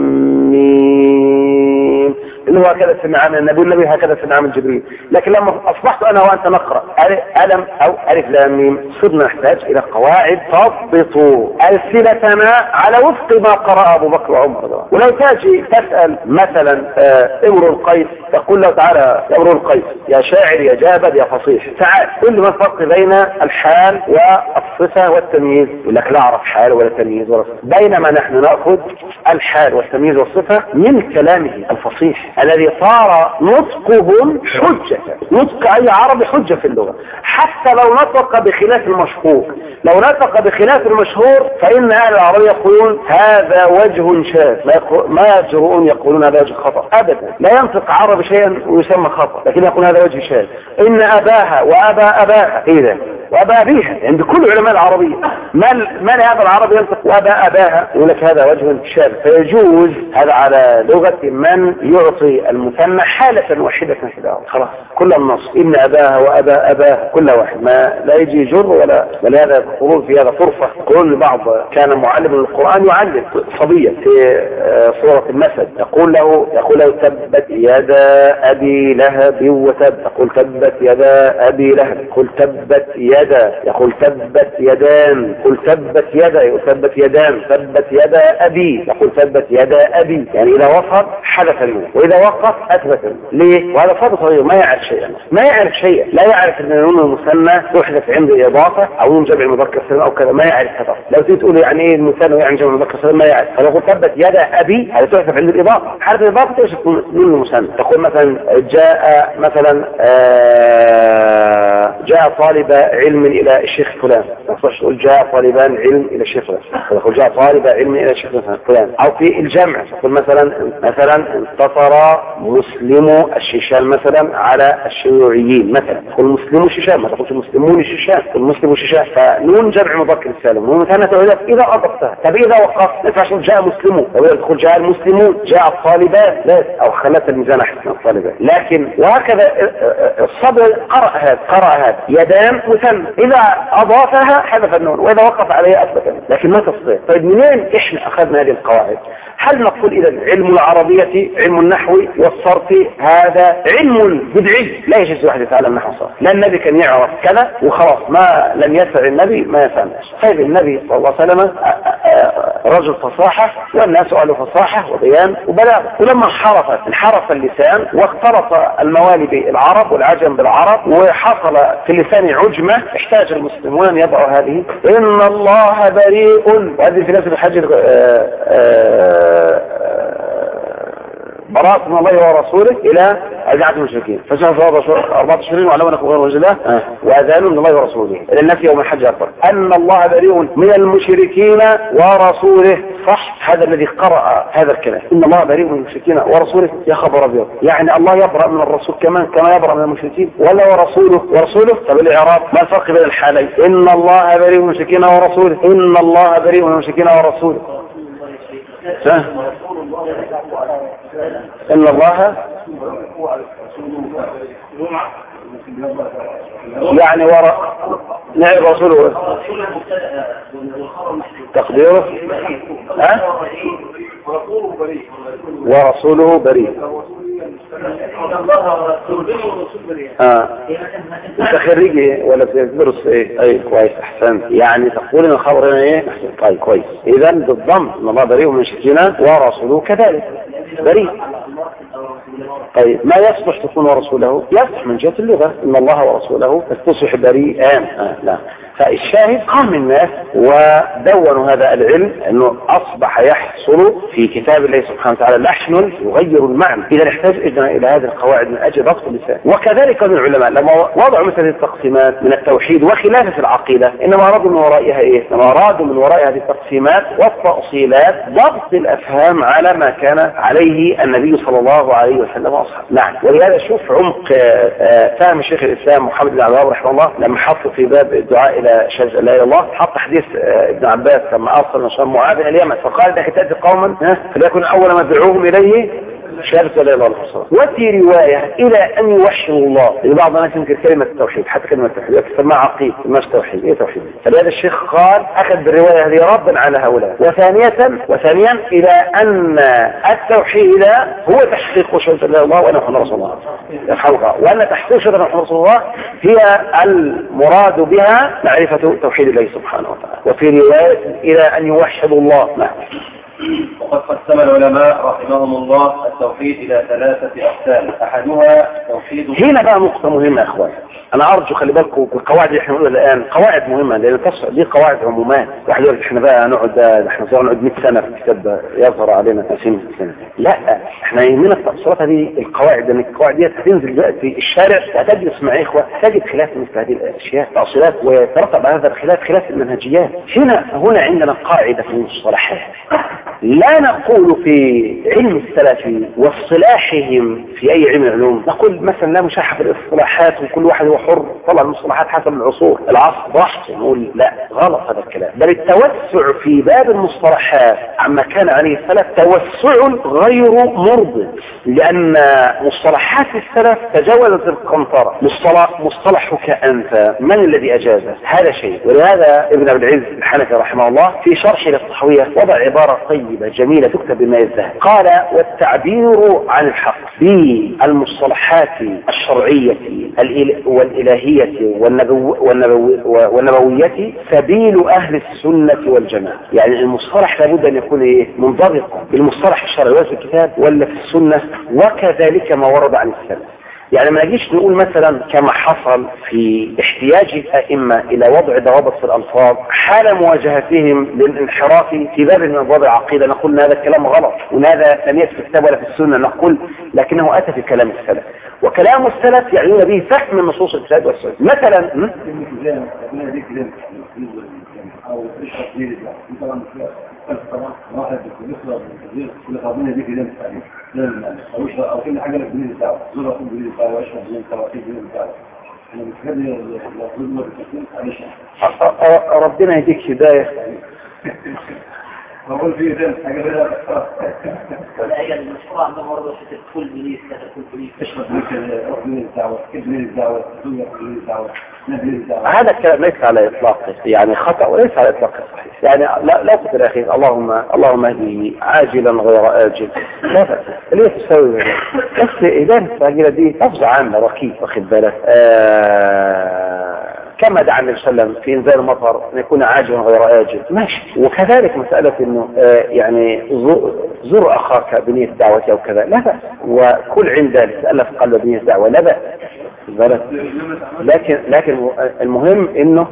ميم اللي هو هكذا سمع من النبي النبي هكذا سمع من جبريل. لكن لما أصبحت أنا وأنت نقرأ ألم أو ألف لام ميم صرنا نحتاج إلى قواعد تضبط ألسنتنا على وفق ما قرأ أبو بكر وعمر. ولو تاجي تسأل مثلا امرؤ القيس تقول له تعالى يا امرؤ القيس يا شاعر يا جابر يا فصيح تعال قل ما الفرق بين الحال والصفة والتمييز؟ يقول لك لا أعرف حال ولا تمييز ولا صفة. بينما نحن نأخذ الحال والتمييز والصفة من كلامه الفصيح الذي صار نطقهم حجة. نطق أي عربي حجة في اللغة، حتى لو نطق بخلاف المشهور. لو نطق بخلاف المشهور فإن أهل العربية يقولون هذا وجه شاذ، ما يجرؤون يقولون هذا وجه خطأ أبدا. لا ينطق عربي شيئا ويسمى خطأ، لكن يقول هذا وجه شاذ. إن أباها وأبا أباها إذا وأبا أبيها عند كل علماء العربية من من هذا العربي ينطق وأبا أباها يقول لك هذا وجه شاذ، فيجوز هذا على لغة من يعطي يلغي المثنى حالة واحدة كده خلاص. كل النص إن أباها وأبا أباه كل واحد، ما لا يجي يجر ولا ولا هذا خروج في هذا طرفة. كل بعض كان معلم القرآن يعلم صبيا في سورة المثل، يقول له يقول له تبت يدا أبي لهب وتب، يقول تبت يدا أبي لهب، يقول تبت يدا، يقول تبت يدان، يقول تبت يدا، يقول تبت يدان، تبت يدا أبي، يقول تبت يدا أبي. يعني إذا وصل حدث النون، وإذا وقف أثبت النون. ليه؟ وهذا صادق صغير ما يعرف شيئا، ما يعرف شيئا، لا يعرف أن النون المثنى تحدث عنده إضافة أو نون جمع مذكر سالم أو كذا، ما يعرف هذا. لو تيجي تقول يعني إيه المثنى ويعني جمع مذكر سالم ما يعرف. فلو قلت تبت يدا أبي هذا تحدث عند الإضافة، حرف الإضافة تحدث نون المثنى. تقول مثلا جاء مثلا آه جاء طالب علم إلى الشيخ فلان، تقول جاء طالبان علم إلى الشيخ فلان، تقول جاء طالب علم إلى الشيخ فلان. أو في الجمع تقول مثلا مثلا انتصر مسلم الشيشان مثلا على الشيوعيين مثلا، تقول مسلم الشيشان، ما تقولش مسلمون الشيشان، تقول مسلم الشيشان. فنون جمع مذكر سالم، نون مثنى تحدث إذا أضفتها. طب إذا وقفت ما ينفعش جاء مسلمون، أو تقول جاء المسلمون، جاء الطالبان، لا، أو خلت الميزان أحسن الطالبان. لكن وهكذا الصبر قرأ هذا قرأ هذا يدان مثنى، إذا أضافها حذف النون وإذا وقف عليها أثبت النون، لكن ما تصدق. طيب منين إحنا أخذنا هذه القواعد؟ هل نقول إذا علم العربية علم النحو والصرف هذا علم بدعي لا يجوز واحد يتعلم نحو صرف؟ لا النبي كان يعرف كذا وخلاص، ما لم يسع النبي ما يسع الناس. طيب النبي صلى الله عليه وسلم رجل فصاحة والناس أهل فصاحة وبيان وبلاغ، ولما انحرفت انحرف اللسان واختلط الموالي بالعرب والعجم بالعرب وحصل في اللسان عجمة، احتاج المسلمون أن يضعوا هذه إن الله بريء، وهذه في نفس الحج براءة من الله ورسوله إلى أجعة المشركين، فشهر أربعة أشهر وعلم أنكم غير رجلاه وأذان من الله ورسوله إلى النفي يوم الحج أكبر أن الله بريء من المشركين ورسوله. صح، هذا الذي قرأ هذا الكلام إن الله بريء من المشركين ورسوله، يا خبر أبيض، يعني الله يبرأ من الرسول كمان كما يبرأ من المشركين، ولا ورسوله ورسوله. طب الإعراب ما الفرق بين الحالين؟ إن الله بريء من المشركين ورسوله، إن الله بريء من المشركين ورسوله. إن الله يعني وراء نعم رسوله تقديره ها ورسوله بريء. اه انت خريجي ولا بتدرس ايه؟ اي كويس احسن. يعني تقول ان الخبر هنا ايه؟ طيب كويس. اذا بالضم ان الله بريء من شركنا ورسوله كذلك بريء. طيب ما يصبح تكون ورسوله؟ يصبح من جهة اللغة ان الله ورسوله تصبح بريئان. آه لا. فالشاهد قام الناس ودونوا هذا العلم انه اصبح يحصل في كتاب الله سبحانه وتعالى لحن يغير المعنى. اذا نحتاج الى هذه القواعد من اجل ضبط اللسان. وكذلك من العلماء لما وضعوا مثل التقسيمات من التوحيد وخلافه العقيده انما ارادوا من ورائها ايه؟ انما ارادوا من وراء هذه التقسيمات والتأصيلات ضبط الافهام على ما كان عليه النبي صلى الله عليه وسلم واصحابه. نعم. ولهذا شوف عمق فهم شيخ الاسلام محمد بن عبد الوهاب رحمه الله لما حط في باب الدعاء الى شهادة لا اله الا الله حط حديث ابن عباس لما ارسل نصر معاذ الى اليمن فقال انك تاتي قوما فليكن اول ما تدعوهم اليه شهادة لا اله الا الله. وفي روايه الى ان يوحدوا الله. بعض الناس ينكر كلمه التوحيد حتى كلمه التوحيد تسمى عقيده مش توحيد. ايه توحيد؟ فلهذا الشيخ قال اخذ بالروايه هذه ردا على هؤلاء. وثانيه وثانيا الى ان التوحيد هو تحقيق شهادة لا اله الا الله وان محمد رسول الله الحلقه، وان تحقيق شهادة محمد رسول الله هي المراد بها معرفه توحيد الله سبحانه وتعالى. وفي روايه الى ان يوحدوا الله. نعم. وقد قسم العلماء رحمهم الله التوحيد إلى ثلاثة أقسام. أحدها توحيد. هنا بقى نقطة مهمة يا أخوان، أنا أرجو خلي بالكم القواعد اللي إحنا بنقولها الآن قواعد مهمة لأن دي قواعد عمومات. واحد يقول إحنا بقى نقعد إحنا صار نقعد مئة سنة في الكتاب يظهر علينا خمسين سنة. لا، إحنا يهمنا التأصيلات هذه القواعد لأن القواعد دي هتنزل دلوقتي في الشارع وهتجلس مع إخوة تجد خلاف مثل هذه الأشياء تأصيلات ويترتب على هذا الخلاف خلاف المنهجيات. هنا هنا عندنا قاعدة في المصطلحات لا نقول في علم السلف واصطلاحهم في أي علم العلوم نقول مثلا لا مشاحة في الاصطلاحات وكل واحد هو حر طلع المصطلحات حسب العصور العصر براحته. نقول لا، غلط هذا الكلام. بل التوسع في باب المصطلحات عما كان عليه السلف توسع غير مرضي، لأن مصطلحات السلف تجاوزت القنطرة. مصطلح مصطلحك أنت من الذي أجازه؟ هذا شيء. ولهذا ابن أبي العز الحنفي رحمه الله في شرح للطحوية وضع عبارة طيبة جميلة تكتب بماء الذهب. قال: والتعبير عن الحق بالمصطلحات الشرعية والإلهية والنبوية سبيل أهل السنة والجماعة. يعني المصطلح لابد أن يكون إيه؟ منضبطا بالمصطلح الشرعي في الكتاب ولا في السنة، وكذلك ما ورد عن السلف. يعني ما نجيش نقول مثلا كما حصل في احتياج الأئمة إلى وضع ضوابط في الألفاظ حال مواجهتهم للانحراف في باب من أبواب العقيدة نقول ان هذا الكلام غلط وهذا لم يأتي في الكتاب ولا في السنة، نقول لكنه أتى في كلام السلف، وكلام السلف يعنون به فهم من نصوص الكتاب والسنة. مثلا واحد بيخلص كل قضيه دي كده يعني لا او او كل حاجه بالدين بتاعه زوره بالدين بتاعه واشرب بالدين بتاعه بالدين بتاعه انا بتخلي الظلمه بتكون عليها ربنا يديك هدايه. بقول في ده حاجه كده الحاجه المشروع عندهم برضه في كل بليس كل بليس اشرب بالدين بتاعه بالدين بتاعه زوره بالدين بتاعه هذا الكلام ليس على إطلاقه يعني خطأ وليس على إطلاقه صحيح. يعني لا لا تقول أخي اللهم اللهم اهدي عاجلا غير آجل، لا بأس ليه تسوي بس إذا الساجلة دي لفظ عامة ركيك واخد بالك. كما دعا النبي صلى الله عليه وسلم في انزال المطر ان يكون عاجلا غير آجل ماشي، وكذلك مسألة انه يعني زر اخاك بنية دعوة او كذا لا بأس، وكل عند ذلك تألف قلب بنية دعوة لا بأس. لكن لكن المهم انه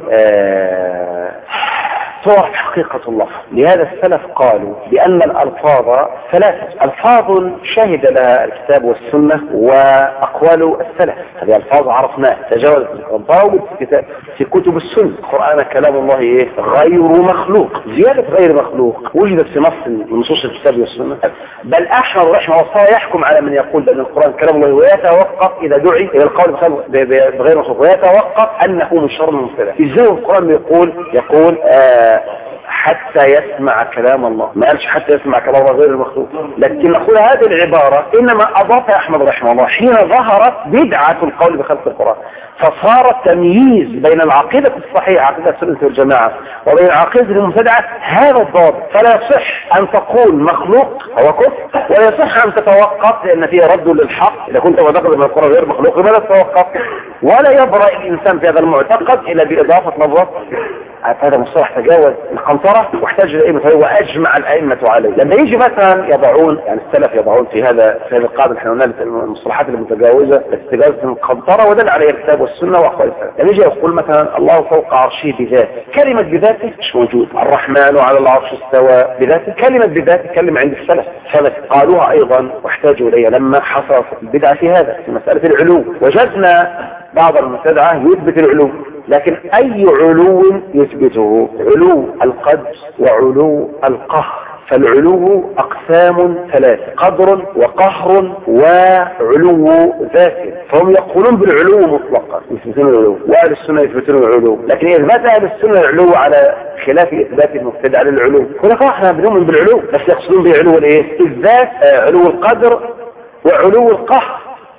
تعرف حقيقة الله. لهذا السلف قالوا بأن الألفاظ ثلاثة ألفاظ شهد لها الكتاب والسنة وأقوال السلف، هذه ألفاظ عرفناها تجاوزت القنطرة في كتب السنة. القرآن كلام الله إيه؟ غير مخلوق. زيادة غير مخلوق وجدت في نص من نصوص الكتاب والسنة. بل أحمد رحمه الله يحكم على من يقول بأن القرآن كلام الله ويتوقف إذا دعي إلى القول بغير مخلوق ويتوقف أنه من شر المبتدع. إزاي القرآن يقول يقول آه حتى يسمع كلام الله، ما قالش حتى يسمع كلام الله غير المخلوق، لكن نقول هذه العبارة إنما أضافها أحمد رحمه الله حين ظهرت بدعة القول بخلق القرآن، فصار التمييز بين العقيدة الصحيحة عقيدة السنة والجماعة وبين العقيدة المبتدعة هذا الضابط. فلا يصح أن تقول مخلوق هو كفر، ولا يصح أن تتوقف لأن فيه رد للحق. إذا كنت معتقد أن القرآن غير مخلوق لماذا تتوقف؟ ولا يبرأ الإنسان في هذا المعتقد إلا بإضافة لفظ. هذا مصطلح تجاوز القنطرة واحتاج الأئمة وأجمع الأئمة عليه. لما يجي مثلا يضعون يعني السلف يضعون في هذا في هذا القاعدة احنا قلنا المصطلحات المتجاوزة التي تجاوزت القنطرة ودل عليها الكتاب والسنة وأقوال السلف. لما يجي يقول مثلا الله فوق عرشه بذاته، كلمة بذاته مش موجود. الرحمن على العرش استوى بذاته، كلمة بذاته كلمة عند السلف السلف قالوها أيضا واحتاجوا إليها لما حصلت البدعة في هذا في مسألة العلو. وجدنا بعض المبتدعة يثبت العلو، لكن أي علو يثبته؟ علو القدر وعلو القهر. فالعلو أقسام ثلاثة: قدر وقهر وعلو ذات. فهم يقولون بالعلو مطلقا يثبتون العلو، وأهل السنة يثبتون العلو، لكن إثبات أهل السنة العلو على خلاف إثبات المبتدع للعلو. هناك احنا بنؤمن بالعلو بس يقصدون بعلو الإيه؟ الذات، علو القدر وعلو القهر.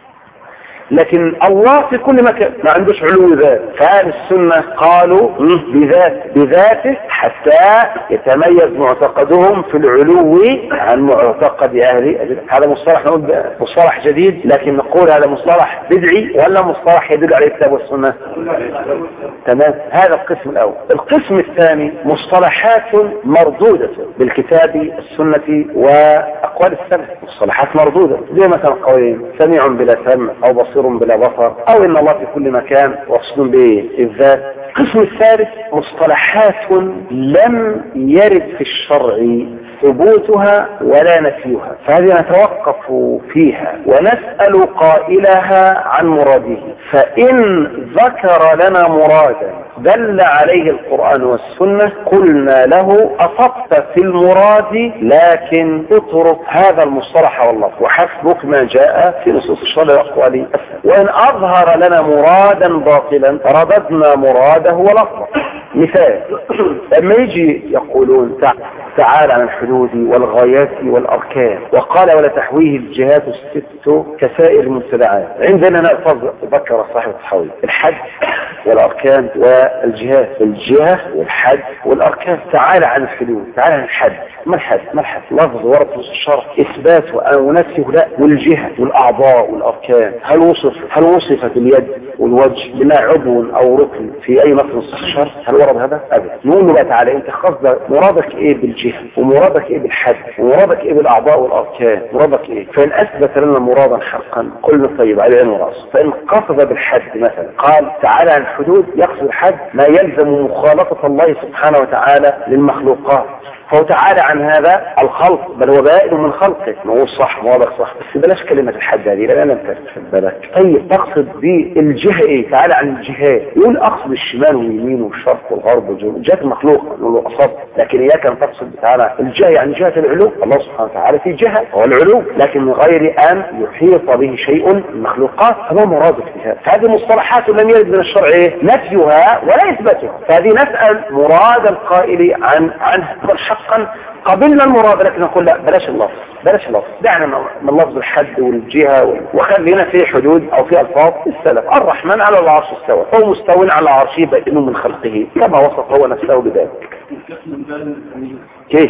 لكن الله في كل مكان ما عندوش علو ذات. فأهل السنة قالوا بذات بذاته حتى يتميز معتقدهم في العلو عن معتقد أهل. هذا مصطلح نقول مصطلح جديد، لكن نقول هذا مصطلح بدعي ولا مصطلح يدل على الكتاب والسنة؟ تمام. هذا القسم الأول. القسم الثاني مصطلحات مردودة بالكتاب السنة وأقوال السلف، مصطلحات مردودة زي مثلا قولين سميع بلا سمع أو بصير بلا بصر أو إن الله في كل مكان وأقصد به الذات. القسم الثالث مصطلحات لم يرد في الشرع ثبوتها ولا نفيها، فهذه نتوقف فيها ونسأل قائلها عن مراده، فإن ذكر لنا مرادا دل عليه القرآن والسنة قلنا له أصبت في المراد، لكن اترك هذا المصطلح والله وحسبك ما جاء في نصوص الشرع والأقوال. وإن أظهر لنا مرادا باطلا رددنا مراده ولفظه. مثال، لما يجي يقولون تعالى عن الحدود والغايات والأركان وقال ولا تحويه الجهات الست كسائر المبتدعات، عندنا نأخذ ذكر صاحب التحوي الحد والأركان والجهات، الجهة والحد والأركان. تعالى عن الحدود، تعالى عن الحد، ما الحد؟ ما الحد؟ لفظ ورد في الشرع إثبات ونفي لا، والجهة والأعضاء والأركان هل وصف هل وصفت اليد والوجه بما عضو أو ركن في أي نص الشرع؟ هل ورد هذا؟ أبدا. نقول له بقى تعالى أنت قصدك مرادك إيه بالجهة ومرادك إيه بالحد ومرادك إيه بالأعضاء والأركان، مرادك إيه؟ فإن أثبت لنا مرادا حقا قلنا طيب على عين ورأس. فإن قصد بالحد مثلا قال تعالى عن الحدود يقصد الحد ما يلزم مخالطة الله سبحانه وتعالى للمخلوقات، فهو تعالى عن هذا الخلق بل هو بائن من خلقه. نقول صح واضح صح، بس بلاش كلمة الحد هذه لأن أنا متأكد بالك. طيب تقصد بالجهة إيه؟ تعالى عن الجهات، يقول أقصد الشمال واليمين والشرق والغرب والجنوب، جهة المخلوق نقول له أصب، لكن إياك أن تقصد تعالى الجهة يعني جهة العلو. الله سبحانه وتعالى في جهة هو العلو، لكن من غير أن يحيط به شيء من المخلوقات، فما مرادك بها؟ هذه مصطلحات لم يرد من الشرع إيه؟ نفيها ولا إثباتها، فهذه نسأل مراد القائل عن عنها. حقا قبلنا المراد لكن نقول لا بلاش اللفظ بلاش اللفظ، دعنا من لفظ الحد والجهة وخلينا في حدود او في الفاظ السلف. الرحمن على العرش استوى، هو مستوى على عرشه بائن من خلقه كما وصف هو نفسه بذلك. كيف؟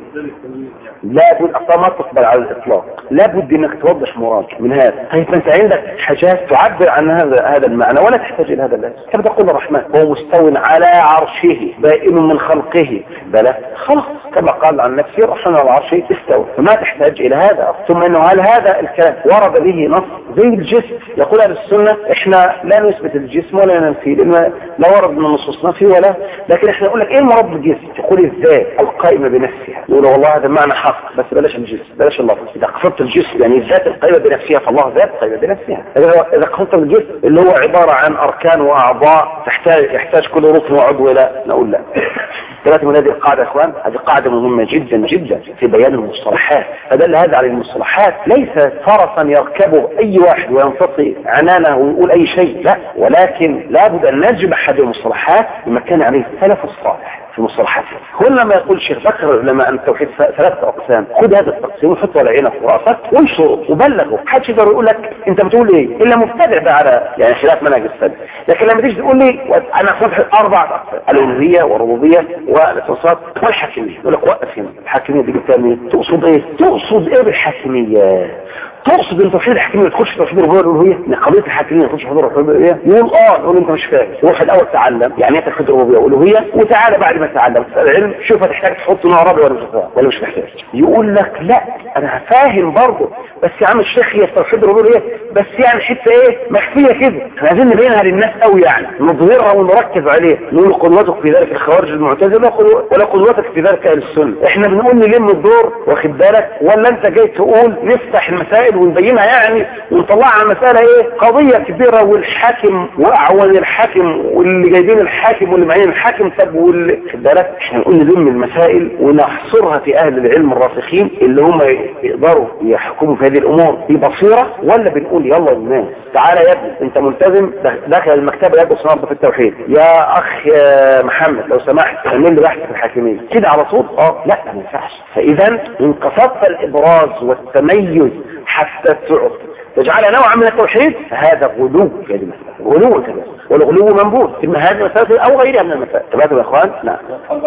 لابد اصلا ما تقبل على الاطلاق، لابد انك توضح مراد من هذا. طيب انت عندك حاجات تعبر عن هذا هذا المعنى ولا تحتاج الى هذا اللفظ. كما تقول الرحمن هو مستوى على عرشه بائن من خلقه، بلى خلاص كما قال عن نفسه الرحمن على عرشه استوى، فما تحتاج الى هذا. ثم انه هل هذا الكلام ورد به نص زي الجسم؟ يقول اهل السنه احنا لا نثبت الجسم ولا ننفيه لان لا ورد من النصوص نفي ولا، لكن احنا نقول لك ايه المراد بالجسم؟ تقول الذات القائمه بنفسها، نقول والله هذا معنى حق بس بلاش الجسم بلاش اللفظ. اذا قصدت الجسم يعني الذات القائمه بنفسها فالله ذات قائمه بنفسها. اذا قصدت الجسم اللي هو عباره عن اركان واعضاء تحتاج يحتاج كل ركن وعضو، لا نقول لا. ثلاثة من هذه القاعدة يا اخوان، هذه قاعدة مهمة جدا جدا في بيان المصطلحات. فدل هذا على المصطلحات ليس فرسا يركبه اي واحد وينفصي عنانه ويقول اي شيء، لا، ولكن لابد ان نجمع هذه المصطلحات بما كان عليه السلف الصالح في المصطلحات. كل ما يقول الشيخ ذكر العلماء ان التوحيد ثلاثة اقسام، خذ هذا التقسيم وحطه على عينك وراسك وانشره وبلغه، محدش يقدر يقول لك انت بتقول ايه الا مبتدع بقى على يعني خلاف منهج السلف. لكن لما تيجي تقول لي انا اقصد اربع اقسام، الالوهيه والربوبيه والاتصال والحاكميه، يقول لك وقف هنا، الحاكميه دي جبتها منين؟ تقصد ايه؟ تقصد ايه بالحاكميه؟ تقصد ان توحيد الحاكميه تخش توحيد الربوبيه والالوهيه؟ ان قضيه الحاكميه تخش توحيد الربوبيه والالوهيه؟ يقول اه، يقول انت مش فاهم. روح الاول تعلم يعني ايه توحيد الربوبيه والالوهيه، وتعالى بعد ما تعلم العلم شوف هتحتاج تحط نوع رابع ولا مش ولا مش محتاج. يقول لك لا انا فاهم برضه، بس يا عم الشيخ هي توحيد الربوبيه والالوهيه بس يعني حته ايه مخفيه كده، احنا عايزين نبينها للناس قوي يعني نظهرها ونركز عليها. نقول قدوتك في ذلك الخوارج المعتزله ولا قدوتك في ذلك اهل السنه. احنا بنقول نلم الدور واخد بالك، ولا انت جاي تقول نفتح المسائل ونبينها يعني ونطلعها المساله ايه قضيه كبيره والحاكم واعوان الحاكم واللي جايبين الحاكم واللي معين الحاكم طب واللي خد بالك. احنا نقول نلم المسائل ونحصرها في اهل العلم الراسخين اللي هم يقدروا يحكموا في هذه الامور ببصيره، ولا بنقول يلا الناس تعالى يا ابني انت ملتزم داخل المكتبه يدرس نهارده في التوحيد، يا اخ يا محمد لو سمحت اعمل لي بحث في الحاكميه كده على طول. اه لا ما ينفعش. فاذا ان قصدت الابراز والتميز حتى تجعلها نوعا من التوحيد فهذا غلو في هذه المساله، غلو كذا، والغلو منبوذ اما هذه المساله او غيرها من المسائل. تمام يا اخوان؟ نعم.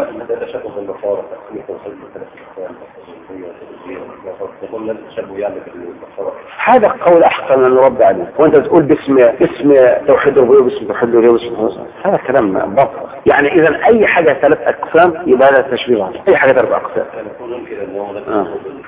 هذا قول احسن من رد عليه، وانت بتقول باسم باسم توحيد الربوبيه وباسم توحيد الالوهيه وباسم هذا كلام باطل. يعني اذا اي حاجه ثلاث اقسام يبقى لها تشبيه، اي حاجه ثلاث اقسام. آه.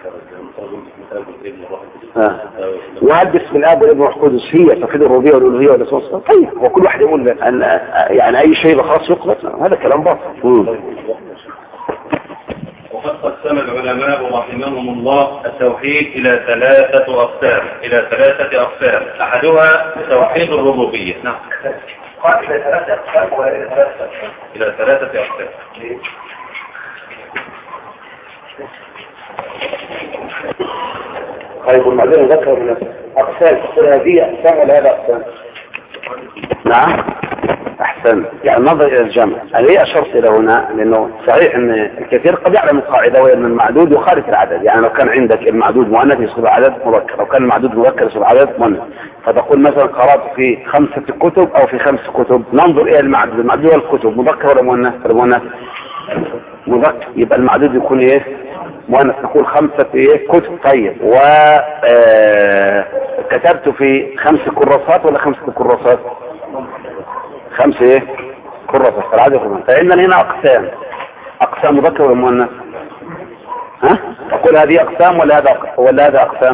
آه. وهل باسم الاب والابن والروح القدس هي توحيد الربوبيه والالوهيه ولا اسم؟ طيب وكل واحد يقول ان يعني اي شيء خاص يقبل، هذا كلام باطل. قسم العلماء رحمهم الله التوحيد إلى ثلاثة أقسام إلى ثلاثة أقسام أحدها توحيد الربوبية. نعم. قال إلى ثلاثة أقسام ولا إلى ثلاثة أقسام؟ إلى ثلاثة أقسام. طيب المعلومة ذكر من أقسام هذه أقسام ولا هذا أقسام؟ نعم أحسن. يعني نظر إلى الجمع. أنا ليه أشرت إلى هنا؟ لأنه صحيح أن الكثير قد يعلم القاعدة وهي أن المعدود يخالف العدد. يعني لو كان عندك المعدود مؤنث يصير عدد مذكر، لو كان المعدود مذكر يصير عدد مؤنث. فتقول مثلا قرأت في خمسة كتب أو في خمس كتب، ننظر إلى المعدود. المعدود والكتب مذكر ولا مؤنث؟ ولا مؤنث؟ مذكر. يبقى المعدود يكون إيه؟ مؤنث. نقول خمسة إيه؟ كتب. طيب وكتبت في خمس كراسات ولا خمسة كراسات؟ خمسة ايه؟ كراسات. فالعدد يخرج. فعندنا هنا اقسام. اقسام مذكر ولا مؤنث؟ ها؟ تقول هذه اقسام ولا هذا ولا هذا اقسام؟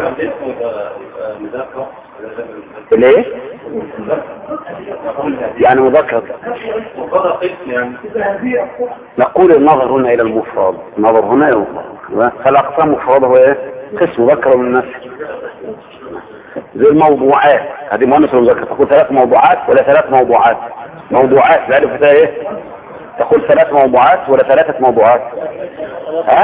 ليه؟ يعني مذكر. نقول النظر هنا الى المفرد. النظر هنا الى المفرد. فالاقسام مفرده هو ايه؟ قسم مذكر ومؤنث. زي الموضوعات، هذه مؤنث ومذكر. تقول ثلاث موضوعات ولا ثلاث موضوعات؟ موضوعات. ذلك فتاة ايه؟ تقول ثلاث موضوعات ولا ثلاثة موضوعات؟ ها؟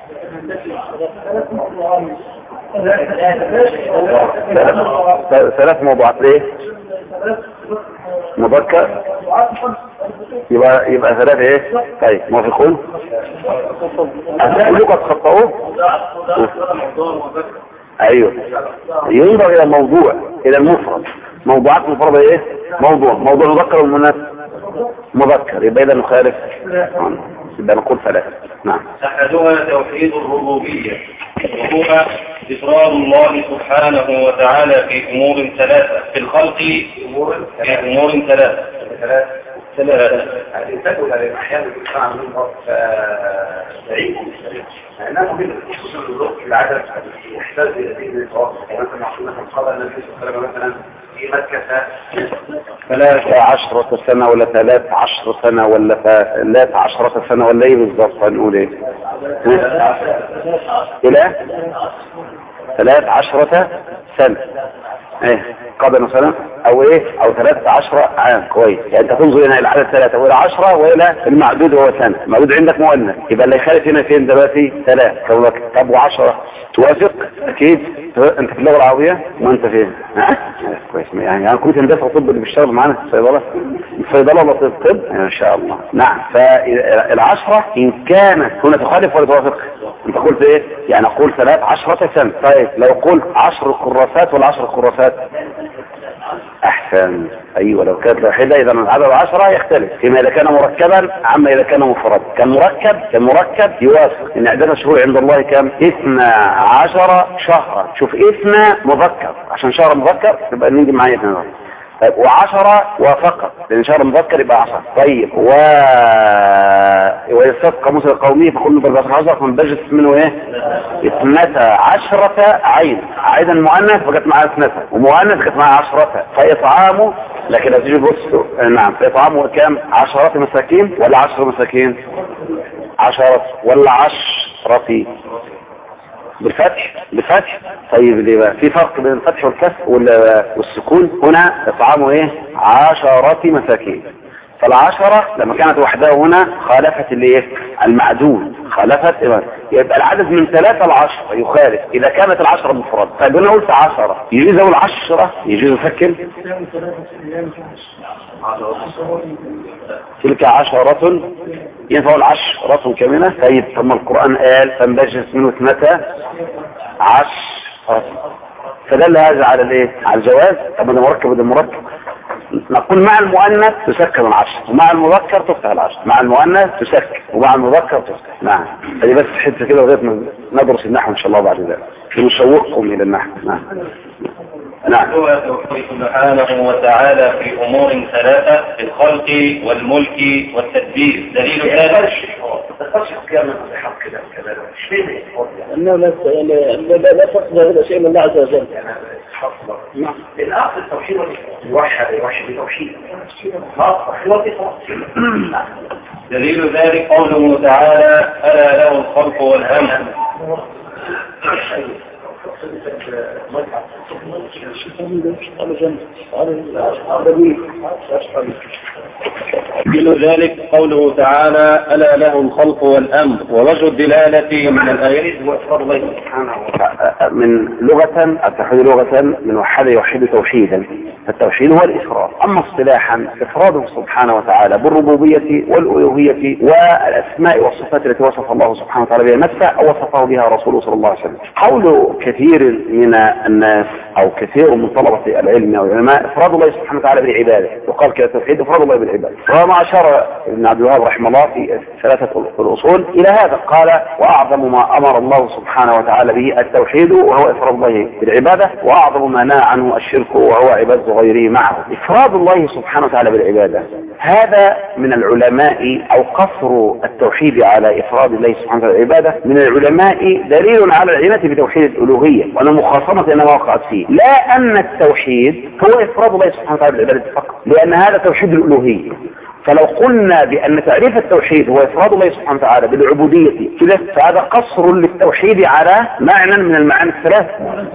ثلاث موضوعات. ليه؟ مذكر. يبقى يبقى ثلاثة ايه؟ طيب موافقون؟ كلكم تخطئوه؟ ايوه. ينظر الى الموضوع، الى المفرد. موضوعات مفردة ايه؟ موضوع. موضوع مذكر والمؤنث مذكر. يبقى اذا نخالف. يبقى نقول ثلاثة. نعم. احدها توحيد الربوبية، وهو إفراد الله سبحانه وتعالى في امور ثلاثة في الخلق. في امور ثلاثة ثلاثة الإنسان ولا الأحيان يقع منه بعيد لأنه من العدد يحتاج إلى دين التواصل. مثلا مثلا قال النبي صلى الله عليه وسلم مثلا في مكة ثلاثة عشرة سنة ولا ثلاث عشر سنة ولا ثلاث عشرة سنة ولا إيه بالضبط؟ هنقول إيه؟ إلى ثلاث عشرة سنة ايه قبل مثلا او ايه او ثلاثة عشرة عام. كويس. يعني انت تنظر هنا الى العدد ثلاثة والى عشرة والى المعدود هو سنة. المعدود عندك مؤنث، يبقى اللي يخالف هنا فين دلوقتي؟ ثلاثة. كونك طب وعشرة توافق اكيد. انت في اللغة العربية وانت فين؟ ها كويس. يعني انا كنت هندسة طب اللي بيشتغل معانا في الصيدلة الصيدلة ولا طب طب ان شاء الله. نعم. فالعشرة ان كانت هنا تخالف ولا توافق؟ انت قلت ايه؟ يعني اقول ثلاث عشرة سنة. طيب لو قلت عشر كراسات ولا عشر كراسات؟ احسن. ايوه لو كانت واحدة اذا العدد عشرة يختلف فيما اذا كان مركبا عما اذا كان مفردا. كان مركب كان مركب يوافق ان عدد الشهور عند الله كم؟ اثنا عشر شهرا. شوف اثنا مذكر عشان شهر مذكر يبقى نيجي معايا هنا. طيب وعشرة وفقط لان شهر مذكر يبقى عشرة. طيب و ويستفق موسى القومي فكل بالبصر حجر فنبجس منه ايه؟ اثنتا عشرة عين. عيدا مؤنث فقط معها اثنتا ومؤنث فقط معها عشرة. فاطعامه لكن لو تيجي بص نعم فاطعامه كام؟ عشرة مساكين ولا عشر مساكين؟ عشرة ولا عشرة بالفتح بالفتح. طيب ليه بقى في فرق بين الفتح والكسر والسكون؟ هنا اطعامه ايه؟ عشرة مساكين. فالعشرة لما كانت وحدها هنا خالفت اللي ايه؟ المعدود. خالفت إيه؟ يبقى العدد من ثلاثة لعشرة يخالف اذا كانت العشرة مفرد. طيب انا قلت عشرة يجوز اقول عشرة؟ يجوز افكر تلك عشرة ينفع العشرة كاملة. طيب ثم القرآن قال فانبجس منه اثنتا عشرة فدل هذا على الايه؟ على الجواز. طب انا مركب وده مركب. نقول مع المؤنث تسكن العشر ومع المذكر تفتح العشر. مع المؤنث تسكن ومع المذكر تفتح. نعم. هذه بس حته كده لغايه ما ندرس النحو ان شاء الله بعد ذلك نشوقكم الى النحو. نعم. نعم. هو توحيد سبحانه وتعالى في امور ثلاثه في الخلق والملك والتدبير. دليل ذلك التصف كما حق كده كده انه لا لا لا تقصد هذا شيء من الله عز وجل. حصل الأصل التوحيد والوحد الوحد التوحيد دليل ذلك قوله تعالى ألا له الخلق والأمر. دليل ذلك قوله تعالى ألا له الخلق والأمر. ووجه الدلالة من الآيات هو إفراد الله سبحانه وتعالى. من لغة التوحيد لغة من وحد يوحد توحيدا، فالتوحيد هو الإفراد. أما اصطلاحا إفراده سبحانه وتعالى بالربوبية والألوهية والأسماء والصفات التي وصف الله سبحانه وتعالى بها نفسه أو وصفه بها رسوله صلى الله عليه وسلم. قول كثير من الناس أو كثير من طلبة العلم أو العلماء إفراد الله سبحانه وتعالى بالعبادة، وقال كده التوحيد إفراد الله بالعبادة. وما أشار ابن عبد الوهاب رحمه الله في ثلاثة الأصول إلى هذا، قال وأعظم ما أمر الله سبحانه وتعالى به التوحيد وهو إفراد الله بالعبادة، وأعظم ما نهى عنه الشرك وهو عبادة غيره معه. إفراد الله سبحانه وتعالى بالعبادة هذا من العلماء، أو قصر التوحيد على إفراد الله سبحانه وتعالى بالعبادة من العلماء دليل على العناية بتوحيد الألوهية، وأن مخاصمة إنما وقعت فيه، لا أن التوحيد هو إفراد الله سبحانه وتعالى بالعبادة فقط، لأن هذا توحيد الألوهية. فلو قلنا بأن تعريف التوحيد هو إفراد الله سبحانه وتعالى بالعبودية كده، فهذا قصر للتوحيد على معنى من المعاني الثلاث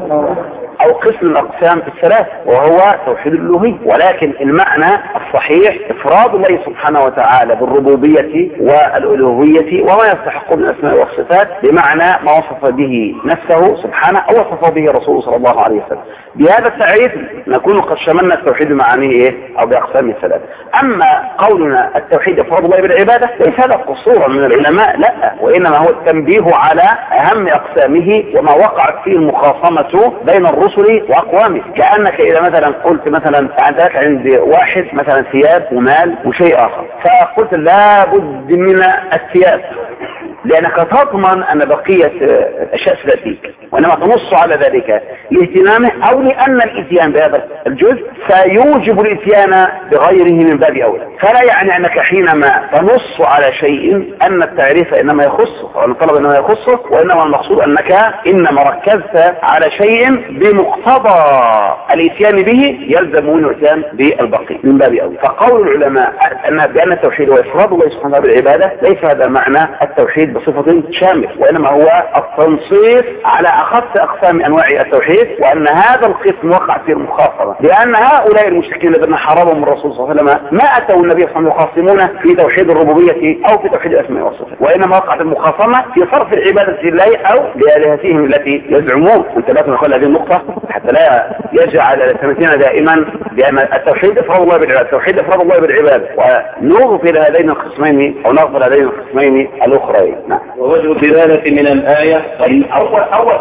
أو قسم الأقسام الثلاث وهو توحيد الألوهية. ولكن المعنى الصحيح إفراد الله سبحانه وتعالى بالربوبية والألوهية وما يستحق من الأسماء والصفات بمعنى ما وصف به نفسه سبحانه أو وصف به رسوله صلى الله عليه وسلم. بهذا التعريف نكون قد شملنا التوحيد بمعانيه إيه أو بأقسامه الثلاث. أما قولنا التوحيد إفراد الله بالعبادة ليس هذا قصورا من العلماء، لا، وإنما هو التنبيه على أهم أقسامه وما وقعت فيه المخاصمة بين الرسل وأقوامه. كأنك إذا مثلا قلت مثلا عندك عند واحد مثلا ثياب ومال وشيء آخر، فقلت لا بد من الثياب لأنك تضمن أن بقية أشياء ستأتيك، وإنما تنص على ذلك لاهتمامه أو لأن الإتيان بهذا الجزء سيوجب الإتيان بغيره من باب أولى. فلا يعني أنك حينما تنص على شيء أن التعريف إنما يخصه أو أن الطلب إنما يخصه، وإنما المقصود أنك إنما ركزت على شيء بمقتضى الإتيان به يلزم منه الإتيان بالبقي من باب أولى. فقول العلماء أن بأن التوحيد هو إفراد الله سبحانه وتعالى بالعبادة ليس هذا معنى التوحيد بصفة شامل، وإنما هو التنصيص على أخص أقسام أنواع التوحيد، وأن هذا القسم وقع في المخاصمة، لأن هؤلاء المشركين الذين حاربهم الرسول صلى الله عليه وسلم ما أتوا النبي صلى الله عليه وسلم يخاصمون في توحيد الربوبية أو في توحيد الأسماء والصفات، وإنما وقعت المخاصمة في صرف العبادة لله أو لآلهتهم التي يزعمون. أنت لا تنقل هذه النقطة حتى لا يجعل سمتنا دائما بأن التوحيد إفراد الله بالعبادة، التوحيد إفراد الله بالعبادة، ونغفل هذين القسمين أو نغفل هذين القسمين الأخرين. نعم. ووجه الدلالة من الآية أول أول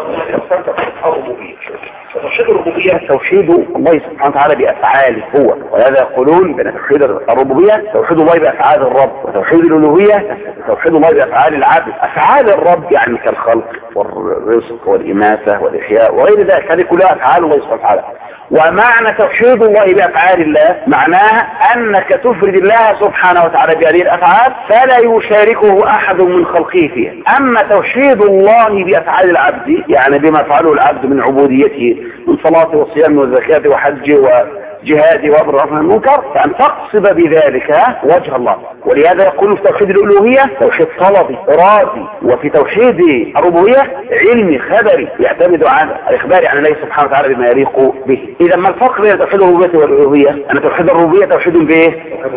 الربوبية. توحيد الربوبية توحيد الله سبحانه وتعالى بأفعاله هو، ولهذا يقولون بأن توحيد الربوبية توحيد الله بأفعال الرب، وتوحيد الألوهية توحيد الله بأفعال العبد. أفعال الرب يعني كالخلق والرزق والإماتة والإحياء وغير ذلك، هذه كلها أفعال الله سبحانه وتعالى. ومعنى توحيد الله بأفعال الله معناها أنك تفرد الله سبحانه وتعالى بهذه الأفعال فلا يشاركه أحد من خلقه فيها. أما توحيد الله بأفعال العبد يعني بما فعله العبد من عبوديته من صلاة وصيام وزكاة وحج وجهاد وأمر عن المنكر، فأن تقصد بذلك وجه الله. ولهذا يقول في توحيد الألوهية توحيد طلبي إرادي، وفي توحيد الربوبية علمي خبري يعتمد على الإخبار عن الله سبحانه وتعالى بما يليق به. إذا ما الفرق بين توحيد الربوبية والألوهية؟ أن توحيد الربوبية توحيد بإيه؟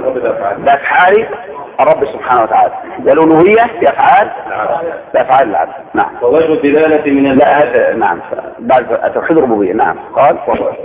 بأفعال الرب سبحانه وتعالى، والألوهية بأفعال بأفعال العبد. نعم. ووجه الدلالة من الآية نعم بعد توحيد الربوبية. نعم. قال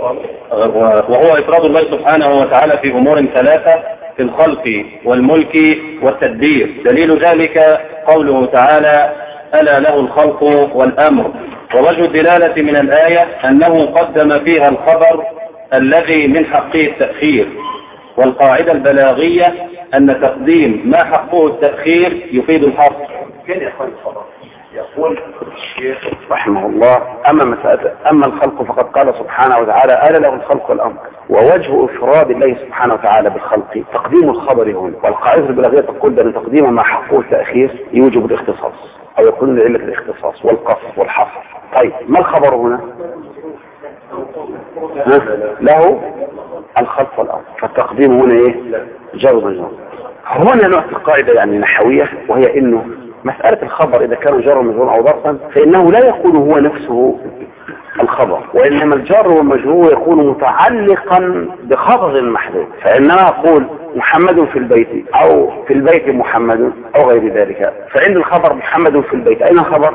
وهو إفراد الله سبحانه وتعالى في أمور ثلاثة في الخلق والملك والتدبير. دليل ذلك قوله تعالى ألا له الخلق والأمر. ووجه الدلالة من الآية أنه قدم فيها الخبر الذي من حقه التأخير، والقاعدة البلاغية أن تقديم ما حقه التأخير يفيد الحصر. كان يقول الخبر يقول الشيخ رحمه الله أما مسألة أما الخلق فقد قال سبحانه وتعالى ألا له الخلق والأمر. ووجه إفراد الله سبحانه وتعالى بالخلق تقديم الخبر هنا، والقاعدة البلاغية تقول بأن تقديم ما حقه التأخير يوجب الاختصاص أو يكون لعلة الاختصاص والقصر والحصر. طيب ما الخبر هنا؟ له الخلق والأمر، فالتقديم هنا ايه؟ جر مجرور. هنا نعطي قاعدة يعني نحوية، وهي انه مسألة الخبر اذا كان جر مجرور او ظرفا فانه لا يكون هو نفسه الخبر، وانما الجر والمجرور يكون متعلقا بخبر محذوف. فانما اقول محمد في البيت او في البيت محمد او غير ذلك، فعند الخبر محمد في البيت، اين الخبر؟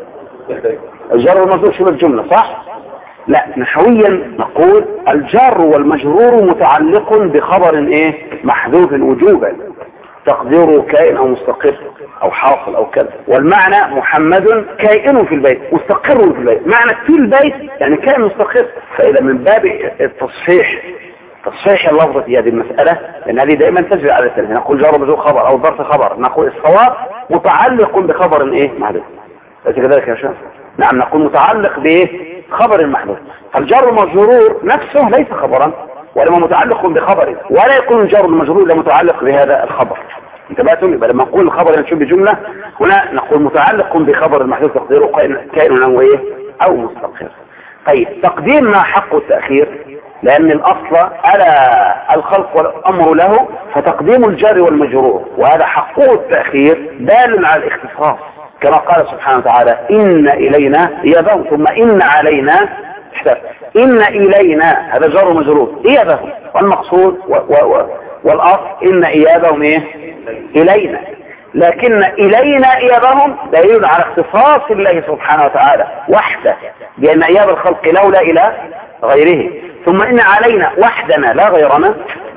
الجر والمجرور شبه الجملة صح؟ لا، نحويا نقول الجار والمجرور متعلق بخبر ايه؟ محذوف وجوبا، تقديره كائن او مستقر او حاصل او كذا. والمعنى محمد كائن في البيت مستقر في البيت، معنى في البيت يعني كائن مستقر. فاذا من باب التصحيح تصحيح اللفظة في هذه المسألة، لان هذه دائما تجري على السنة، نقول جار ومجرور خبر او ظرف خبر، نقول الصواب متعلق بخبر ايه؟ محذوف. ليس كذلك يا شباب؟ نعم، نقول متعلق بايه؟ خبر المحذوف. فالجار المجرور نفسه ليس خبرا ولما متعلق بخبر، ولا يكون الجار المجرور الا متعلق بهذا الخبر. انتبهتم؟ يبقى لما نقول الخبر ينشب بجمله هنا نقول متعلق بخبر المحذوف تقديره كائن او ايه؟ او مستقر. طيب، تقديم ما حق التاخير، لان الاصل الا الخلق والامر له، فتقديم الجار والمجرور وهذا حقه التاخير دال على الاختصاص، كما قال سبحانه وتعالى إن إلينا إيابهم ثم إن علينا حساب. إن إلينا هذا جار مجرور إيابهم، والمقصود و و و والأصل إن إيابهم إيه؟ إلينا. لكن إلينا إيابهم دليل على اختصاص الله سبحانه وتعالى وحده، بأن إياب الخلق له لا إلى غيره. ثم إن علينا وحدنا لا غيرنا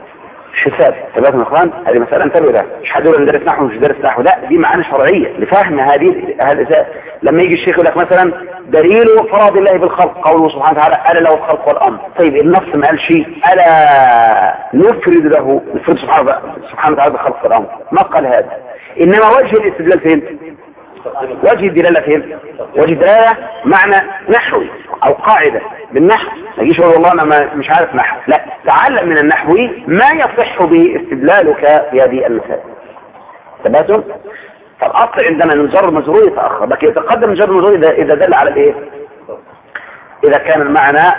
حساب. تبقى اخوان هذه مسألة انتبهوا لها، مش حدول ندرس نحو مش درس نحو، لا، دي معاني شرعية لفهم هذه هذا. لما يجي الشيخ يقول لك مثلا دليل فراد الله بالخلق قوله سبحانه وتعالى ألا له الخلق والأمر. طيب النص ما قال شيء ألا نفرد له نفرد سبحانه وتعالى بالخلق والأمر، ما قال هذا. إنما وجه الاستدلال فين؟ وجه الدلالة فين؟ وجه الدلالة معنى نحوي أو قاعدة بالنحو. ما يجيش يقول والله أنا مش عارف نحو، لا، تعلم من النحو ما يصح به استدلالك في هذه المسائل. تباتم؟ فالأصل عندنا أن الجر المجرور يتأخر، لكن يتقدم الجر المجرور إذا دل على الإيه؟ إذا كان المعنى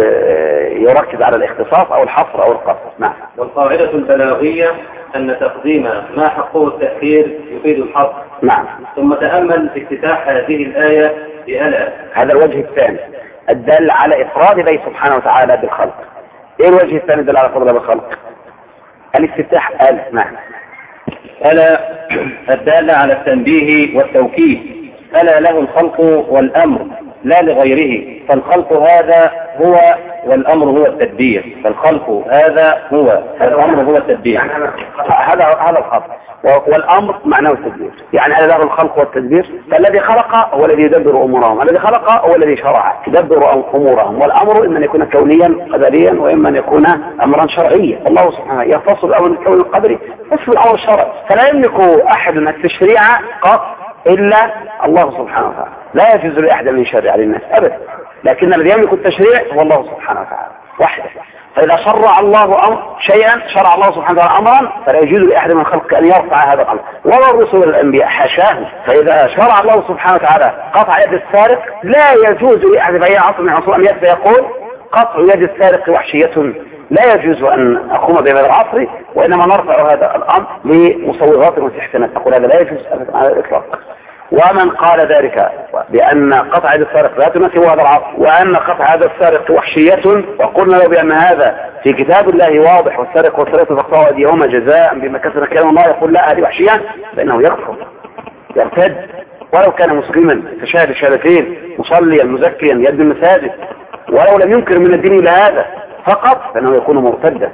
يركز على الاختصاص أو الحصر أو القصر. نعم. والقاعدة البلاغية أن تقديم ما حقه التأخير يفيد الحصر. نعم. ثم تأمل افتتاح هذه الآية بألا. هذا الوجه الثاني الدل على إفراد الله سبحانه وتعالى بالخلق. إيه الوجه الثاني الدل على إفراد الله بالخلق؟ الافتتاح ألا. نعم. ألا الدالة على التنبيه والتوكيد. ألا له الخلق والأمر لا لغيره، فالخلق هذا هو والأمر هو التدبير. فالخلق هذا هو والأمر هو التدبير. هذا هذا الخلق والأمر معناه التدبير، يعني ألا له الخلق والتدبير. فالذي خلق هو الذي يدبر أمورهم، الذي خلق هو الذي شرع يدبر أمورهم. والأمر إما أن يكون كونيا قدريا وإما أن يكون أمرا شرعيا. الله سبحانه يختص الأمر بالكون القدري يختص الأمر الشرعي، فلا يملك أحد التشريع قط إلا الله سبحانه وتعالى، لا يجوز لأحد من يشرع للناس أبدا، لكن الذي يملك التشريع هو الله سبحانه وتعالى وحده. فإذا شرع الله أمر شيئا شرع الله سبحانه وتعالى أمرا فلا يجوز لأحد من الخلق أن يرفع هذا الأمر، ولا الرسل والأنبياء حاشاه. فإذا شرع الله سبحانه وتعالى قطع يد السارق لا يجوز لأحد في أي عصر من عصور أن يأتي يقول قطع يد السارق وحشية، لا يجوز أن أقوم بهذا العصر، وإنما نرفع هذا الأمر لمصوغات واستحسانات. أقول هذا لا يجوز على الإطلاق. ومن قال ذلك بأن قطع يد السارق لا تناسب هذا العصر، وأن قطع يد السارق وحشية، وقلنا له بأن هذا في كتاب الله واضح، والسارق والسارقة فاقطعوا أيديهما جزاء بما كسب كلام الله، يقول لا هذه وحشية، فإنه يكفر يرتد ولو كان مسلما فشهد شهادتين مصليا مزكيا يد المساجد، ولو لم ينكر من الدين إلى هذا فقط فإنه يكون مرتدا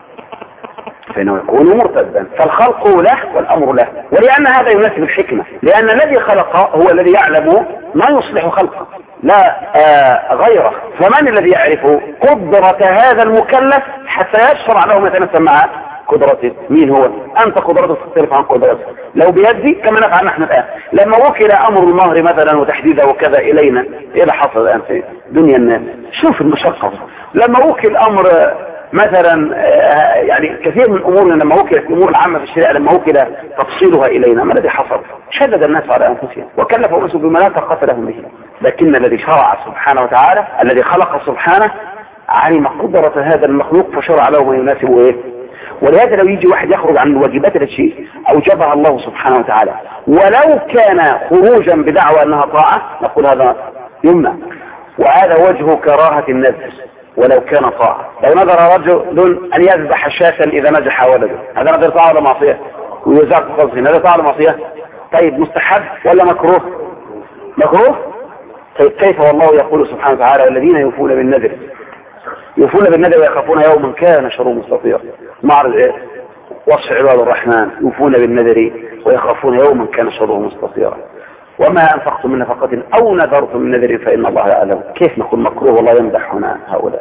فإنه يكون مرتدا. فالخلق له والأمر له، ولأن هذا يناسب الحكمة، لأن الذي خلق هو الذي يعلم ما يصلح خلقه لا آه غيره. فمن الذي يعرف قدرة هذا المكلف حتى يشرع له ما يتناسب مع قدرته؟ مين هو؟ أنت قدرتك تختلف عن قدرته. لو بيدي كما نفعل نحن الآن، لما وكل أمر المهر مثلا وتحديده وكذا إلينا، إيه اللي حصل الآن في دنيا الناس؟ شوف المشقة. لما وكل أمر مثلا يعني كثير من أمورنا لما وكلت الأمور العامة في الشريعة لما وكل تفصيلها إلينا، ما الذي حصل؟ شدد الناس على أنفسهم وكلفوا أنفسهم بما لا طاقة لهم به. لكن الذي شرع سبحانه وتعالى الذي خلق سبحانه علم قدرة هذا المخلوق فشرع له ما يناسبه ايه. ولهذا لو يجي واحد يخرج عن الواجبات التي اوجبها الله سبحانه وتعالى ولو كان خروجا بدعوى انها طاعة نقول هذا يمنع، وهذا وجه كراهة النذر ولو كان طاعة. لو نذر رجل ان يذبح شاة اذا نجح ولده، هذا نذر طاعة ولا معصية؟ ويزاق قصدي هذا طاعة ولا معصية؟ طيب مستحب ولا مكروه؟ مكروه. طيب كيف والله يقول سبحانه وتعالى والذين يوفون بالنذر يوفون بالنذر ويخافون يوما كان شره مستطيرا. معرض ايه؟ وصف عباد الرحمن يوفون بالنذر ويخافون يوما كان شره مستطيرا. وما انفقتم من نفقة او نذرتم من نذر فان الله يعلم. كيف نقول مكروه والله يمدح هنا هؤلاء؟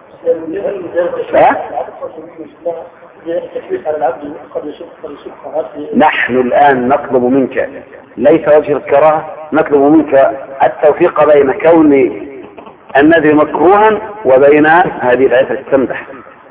ها؟ نحن الآن نطلب منك ليس وجه الكراهة، نطلب منك التوفيق بين كون النذر مكروها وبين هذه الآية التمدح.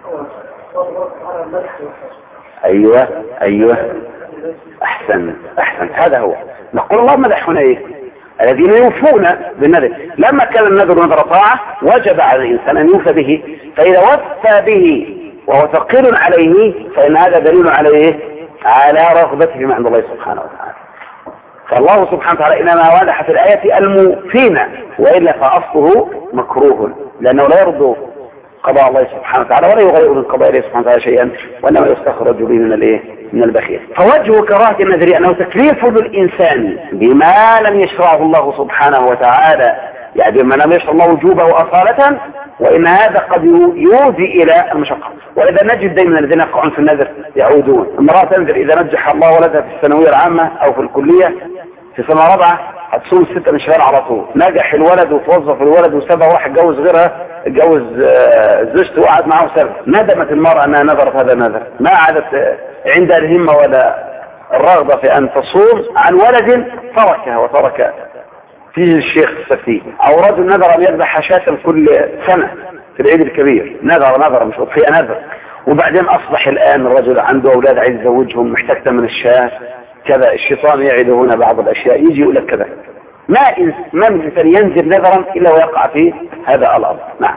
أيوة أيوة أحسن أحسن هذا هو. نقول الله مدح هنا إيه؟ الذين يوفون بالنذر. لما كان النذر نذر طاعة وجب على الإنسان أن يوفى به، فإذا وفى به وهو ثقيل عليه فإن هذا دليل عليه على رغبته فيما عند الله سبحانه وتعالى. فالله سبحانه وتعالى إنما وضح في الآية الموفين، وإلا فأصله مكروه لأنه لا يرضى قضاء الله سبحانه وتعالى ولا يغير من قضاء الله سبحانه وتعالى شيئا، وإنما يستخرج به من الإيه؟ من البخيل. فوجه كراهة النذر أنه تكليف للإنسان بما لم يشرعه الله سبحانه وتعالى، يعني بما لم يشرع الله وجوبه أصالة، وإن هذا قد يؤدي إلى المشقة. وإذا نجد دائما الذين يقعون في النذر يعودون. امرأة تنذر إذا نجح الله ولدها في الثانوية العامة أو في الكلية في سنة رابعة هتصوم ستة من شوال على طول. نجح الولد وتوظف الولد وسابها وراح اتجوز غيرها، اتجوز زوجته وقعد معه سنة. ندمت المرأة أنها نذرت هذا النذر، ما عادت عندها الهمة ولا الرغبة في أن تصوم عن ولد تركها وترك فيه الشيخ السفيه. أو رجل نذر أن يذبح شاة كل سنة في العيد الكبير، نذر نذر مش في نذر، وبعدين أصبح الآن الرجل عنده أولاد عايز يزوجهم محتاج من الشاة كذا. الشيطان يعد هنا بعض الأشياء، يجي يقول لك كذا. ما ما من إنسان ينزل نذرا إلا ويقع في هذا الأمر. نعم.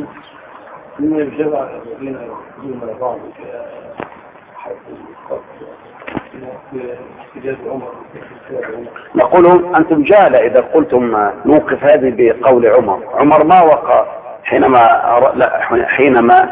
نقول أنتم جهلة إذا قلتم نوقف هذه بقول عمر. عمر ما وقع حينما لا حينما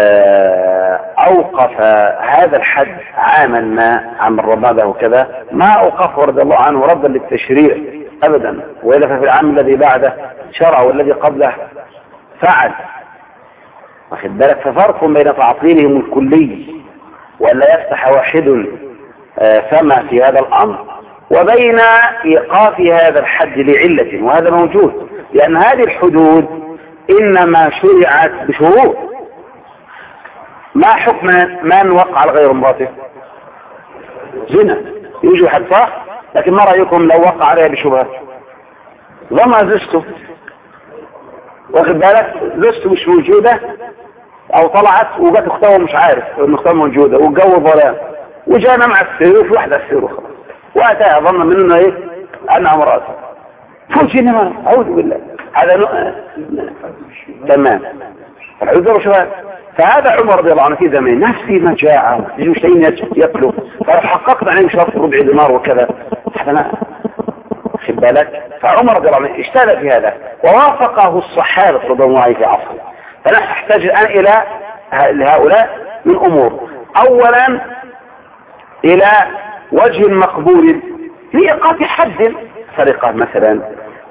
أوقف هذا الحد عاما ما عام الرمادة وكذا، ما أوقفه رضي الله عنه ردا للتشريع أبدا، وإلا ففي العام الذي بعده شرع والذي قبله فعل. واخد بالك؟ ففرق بين تعطيلهم الكلي ولا يفتح واحد فما في هذا الأمر وبين إيقاف هذا الحد لعلة، وهذا موجود لأن هذه الحدود إنما شرعت بشروط. ما حكم من وقع على غير امراته؟ زنا يوجد حد صح، لكن ما رأيكم لو وقع عليها بشبهة؟ ضمها زوجته، واخد بالك؟ زوجته مش موجودة او طلعت وجت اختها مش عارف ان اختها موجودة والجو ظلام وجانا مع السيوف واحدة السيوف خلاص واتاها ظن منه ايه انها امراته فوجئنا ما اعوذ بالله. هذا ن... تمام العذر شو هذا؟ فهذا عمر رضي الله عنه في زمان نفسي مجاعة يجوا شيء يأكلوا، فلو حققت عليهم شرط ربع دينار وكذا هذا ما خد بالك. فعمر رضي الله عنه اشتغل في هذا ووافقه الصحابة رضي الله عنهم في عصره. فنحن نحتاج الآن إلى هؤلاء من أمور. أولا إلى وجه مقبول لإيقاف حد، سرقة مثلا،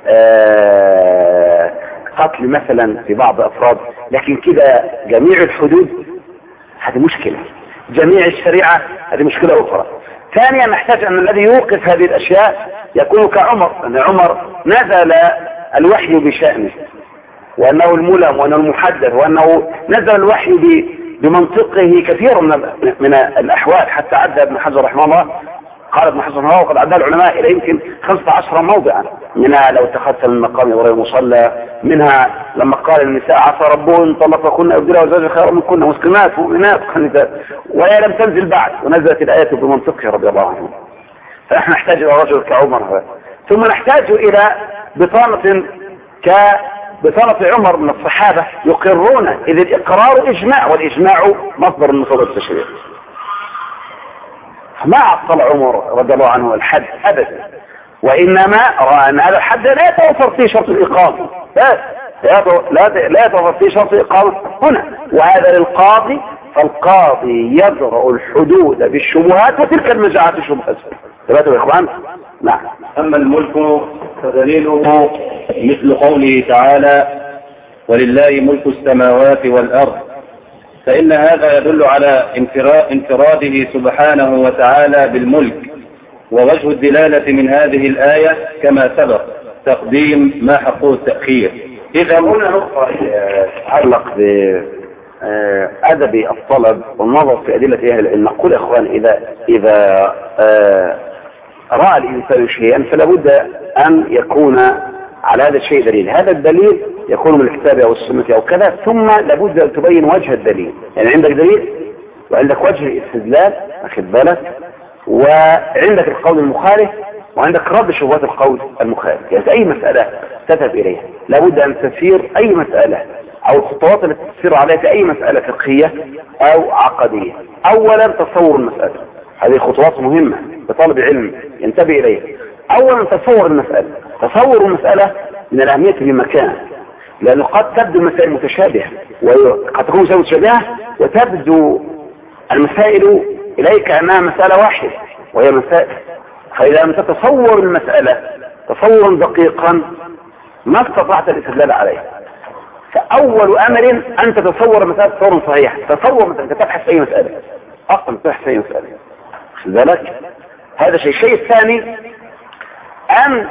آه قتل مثلا في بعض أفراد، لكن كده جميع الحدود هذه مشكلة، جميع الشريعة هذه مشكلة أخرى. ثانيا نحتاج أن الذي يوقف هذه الأشياء يكون كعمر، أن عمر نزل الوحي بشأنه وأنه الملم وأنه المحدث وأنه نزل الوحي بمنطقه كثير من من الأحوال، حتى عدى ابن حجر رحمه الله، قال ابن حجر رحمه الله وقد عدى العلماء إلى يمكن خمسة عشر موضعا، منها لو اتخذت من مقام إبراهيم مصلى، منها لما قال النساء عسى ربهن طلقكن أبدلا وزوجها خيرا منكن مسلمات مؤمنات خنثات، وهي لم تنزل بعد ونزلت الآية بمنطقه رضي الله عنه. فنحن نحتاج إلى رجل كعمر هذا. ثم نحتاج إلى بطانة ك بطرف عمر من الصحابة يقرون، إذ الإقرار إجماع، والإجماع مصدر من مصادر التشريع. ما عطل عمر رضي الله عنه الحد أبدا، وإنما رأى أن هذا الحد لا يتوفر فيه شرط الإقامة، لا لا يتوفر فيه شرط الإقامة هنا، وهذا للقاضي، فالقاضي يدرأ الحدود بالشبهات، وتلك المجاعات الشبهات. ثلاثة يا إخوان. نعم. أما الملك فدليله مثل قوله تعالى ولله ملك السماوات والأرض، فإن هذا يدل على انفراده سبحانه وتعالى بالملك، ووجه الدلالة من هذه الآية كما سبق تقديم ما حقه التأخير. إذا هنا نقطة تتعلق بأدب الطلب والنظر في أدلة أهل العلم. نقول يا إخوان إذا إذا رأى الإنسان شيئا فلا بد أن يكون على هذا الشيء دليل، هذا الدليل يكون من الكتاب أو السنة أو كذا، ثم لابد أن تبين وجه الدليل. يعني عندك دليل وعندك وجه الاستدلال، أخذ بالك، وعندك القول المخالف، وعندك رد شبهات القول المخالف. يعني أي مسألة تذهب إليها لابد أن تسير أي مسألة أو الخطوات التي تسير عليها في أي مسألة فقهية أو عقدية. أولا تصور المسألة، هذه خطوات مهمة لطالب علم ينتبه إليها. أولا تصور المسألة، تصور المسألة من الأهمية بمكان، لأنه قد تبدو المسائل متشابهة، وقد تكون مسائل متشابهة وتبدو المسائل إليك أنها مسألة واحدة وهي مسائل. فإذا لم تتصور المسألة تصورا دقيقا ما استطعت الاستدلال عليها. فأول أمر أن تتصور مسألة تصور صحيح. تصور مثلا تبحث في أي مسألة، أصلا تبحث في أي مسألة، خذ بالك، هذا شيء. الشيء الثاني أن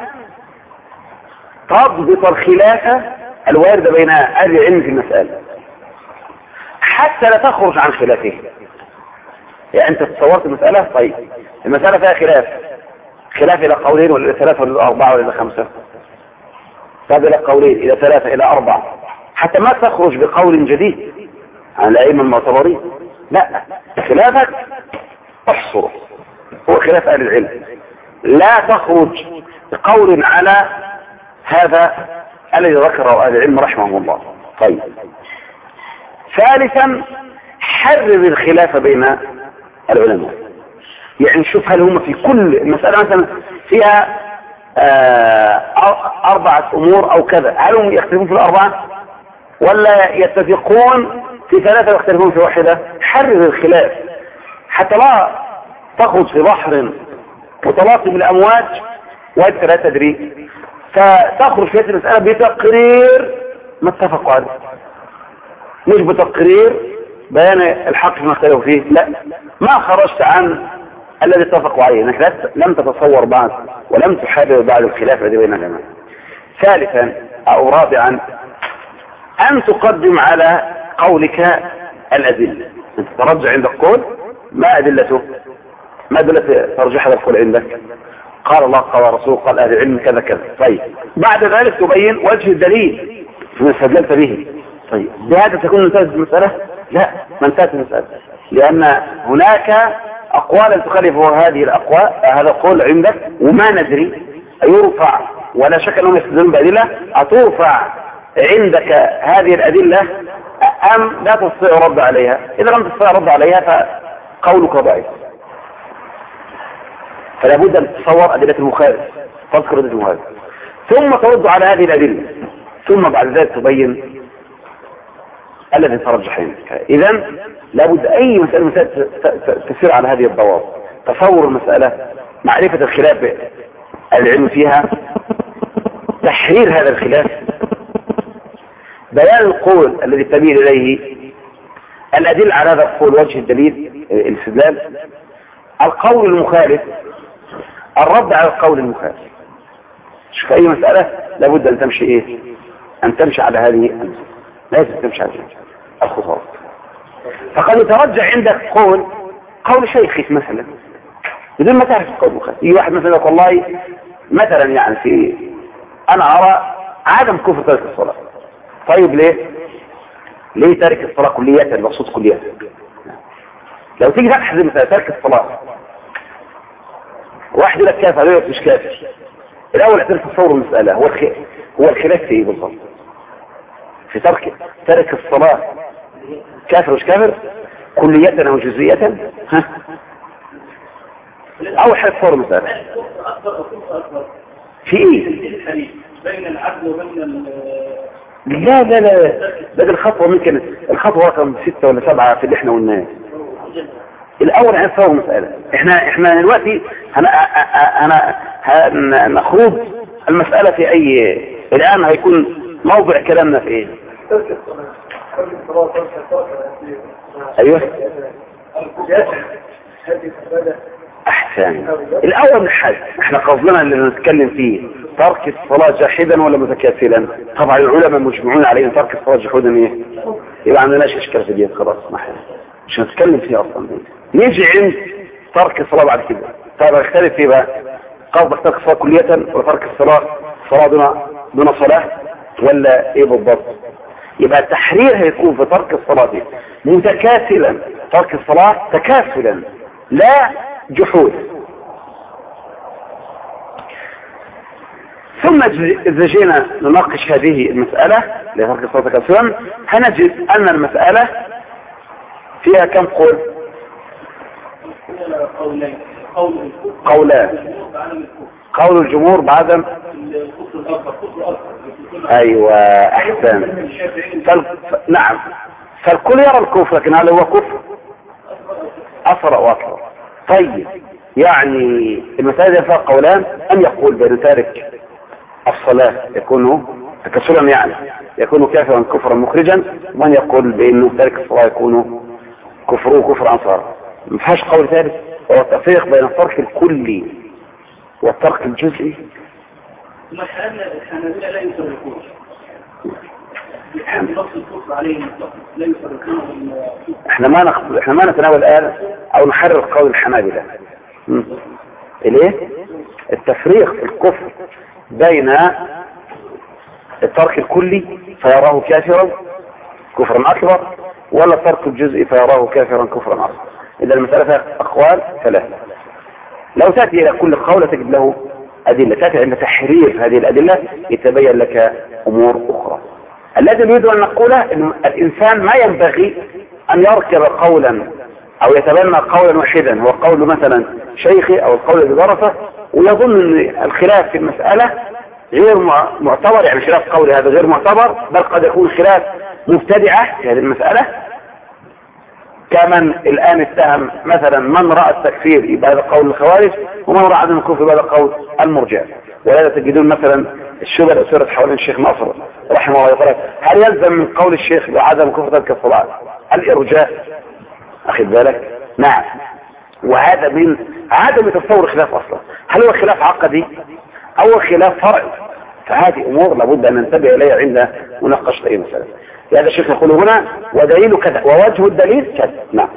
تضبط الخلافة الواردة بين أهل العلم في المسألة حتى لا تخرج عن خلافه. يعني أنت تصورت المسألة، طيب المسألة فيها خلاف، خلاف إلى قولين ولا إلى ثلاثة ولا إلى أربعة ولا إلى خمسة، طيب إلى قولين إلى ثلاثة إلى أربعة، حتى ما تخرج بقول جديد عن الأئمة المعتبرين، لا، خلافك احصره، هو خلاف أهل العلم، لا تخرج بقول على هذا الذي ذكره أهل العلم رحمه الله. طيب ثالثا حرر الخلاف بين العلماء. يعني شوف هل هم في كل مسألة مثلا فيها آه أربعة أمور أو كذا، هل هم يختلفون في الأربعة ولا يتفقون في ثلاثة ويختلفون في واحدة؟ حرر الخلاف حتى لا تخرج في بحر متلاطم الأمواج وأنت لا تدري، فتخرج في هذه المسألة بتقرير ما اتفقوا عليه، مش بتقرير بيان الحق فيما اختلفوا فيه، لا، ما خرجت عن الذي اتفقوا عليه، انك لم تتصور بعد ولم تحرر بعد الخلاف الذي بين الجماعة. ثالثا او رابعا ان تقدم على قولك الادله، انت ترجع عندك قول، ما ادلته؟ ما ادله ترجح هذا القول عندك؟ قال الله قال رسول قال اهل العلم كذا كذا. طيب بعد ذلك تبين وجه الدليل فيما استدللت به. طيب بهذا تكون انتهت المسألة؟ لا، ما انتهت المسألة، لأن هناك أقوالا تخالف هذه الأقوال، هذا القول عندك وما ندري أيرفع، ولا شك أنهم يستدلون بأدلة، أترفع عندك هذه الأدلة أم لا تستطيع رد عليها؟ إذا لم تستطيع رد عليها فقولك ضعيف. فلا بد أن تتصور أدلة المخالف، تذكر أدلة المخالف، ثم ترد على هذه الأدلة، ثم بعد ذلك تبين الذي ترجح عندك. إذن لابد أي مسألة, مسألة تسير على هذه الضوابط: تصور المسألة، معرفة الخلاف العلم فيها، تحرير هذا الخلاف، بيان القول الذي تميل إليه، الأدلة على هذا القول، وجه الدليل الاستدلال، القول المخالف، الرد على القول المخالف. شوف أي مسألة لابد أن تمشي إيه؟ أن تمشي على هذه المسألة، لازم تمشي على الخطوات. فقد يترجع عندك قول قول شيخك مثلا بدون ما تعرف القول المخالف. يجي واحد مثلا يقول والله مثلا يعني في أنا أرى عدم كفر ترك الصلاة. طيب ليه؟ ليه ترك الصلاة كلية المقصود كلية؟ لو تيجي تبحث مثلا ترك الصلاة، واحد يقول لك كافر ليه مش كافر؟ الأول اعترف تصور المسألة، هو الخ... هو الخلاف في إيه بالضبط؟ في ترك ترك الصلاة كافر مش كافر كلية او جزئية؟ ها اول حاجة تصور مسألة في ايه؟ بين العدل وبين لا لا لا ده الخطوة ممكن الخطوة رقم ستة ولا سبعة في اللي احنا قلناه. الاول هنصور مسألة احنا احنا دلوقتي انا هنخوض المسألة في اي الان هيكون موضع كلامنا في ايه؟ ايوه احسن. الاول من حاجة احنا قصدنا اللي نتكلم فيه ترك الصلاة جاحدا ولا متكاسلا؟ طبعا العلماء مجمعون عليه ان ترك الصلاة جحودا ايه؟ يبقى عندناش اشكال في دي خلاص محل مش هنتكلم فيه اصلا. نيجي عند ترك الصلاة بعد كده. طيب هنختلف فيه بقى قصدك ترك الصلاة كلية ولا ترك الصلاة صلاة دون دون صلاة ولا ايه بالضبط؟ يبقى التحرير هيكون في ترك الصلاة دي متكاسلا، ترك الصلاة تكاسلا لا جحود. ثم إذا جينا نناقش هذه المسألة لترك الصلاة تكاسلا هنجد أن المسألة فيها كم قول؟ قولان. قول الجمهور بعدم ايوه احسن. فال... نعم فالكل يرى الكفر لكن هل هو كفر اثر او اكبر؟ طيب يعني المسألة فيها قولان، ان يقول بأن تارك الصلاة يكون تكسلا يعني يكون كافرا كفرا مخرجا، ومن يقول بأنه تارك الصلاة يكون كفره كفر انصار. ما فيهاش قول ثالث هو التفريق بين الترك الكلي والترك الجزئي. ما الحنابلة لا يفرقون بحب نص الكفر عليه مطلقا لا يفرقون. احنا ما نخ... احنا ما نتناول الآن او نحرر قول الحنابلة. الايه؟ التفريق في الكفر بين الترك الكلي فيراه كافرا كفرا اكبر ولا الترك الجزئي فيراه كافرا كفرا اصغر. اذا المسألة فيها اقوال ثلاثة. لو تأتي الى كل قول تجد له ادلة، تأتي عند تحرير هذه الادلة يتبين لك امور اخرى. الذي نريد ان نقوله ان الانسان ما ينبغي ان يركب قولا او يتبنى قولا واحدا هو قول مثلا شيخي او القول الذي درسه ويظن ان الخلاف في المسألة غير معتبر، يعني خلاف قولي هذا غير معتبر، بل قد يكون خلاف مبتدعة في هذه المسألة. كمن الآن اتهم مثلا من رأى التكفير يبقى هذا قول الخوارج، ومن رأى عدم الكفر يبقى هذا قول المرجئة. ولهذا تجدون مثلا الشبهة الأسرة حوالين الشيخ ناصر رحمه الله يقول هل يلزم من قول الشيخ بعدم الكفر ترك الصلاة الإرجاء؟ أخذ بالك؟ نعم. وهذا من عدم تصور خلاف أصلا. هل هو خلاف عقدي أو خلاف فرعي؟ فهذه أمور لابد أن ننتبه إليها عند مناقشة أي مسألة. هذا الشيخ يقول هنا ودليل كذا ووجه الدليل كذا. نعم.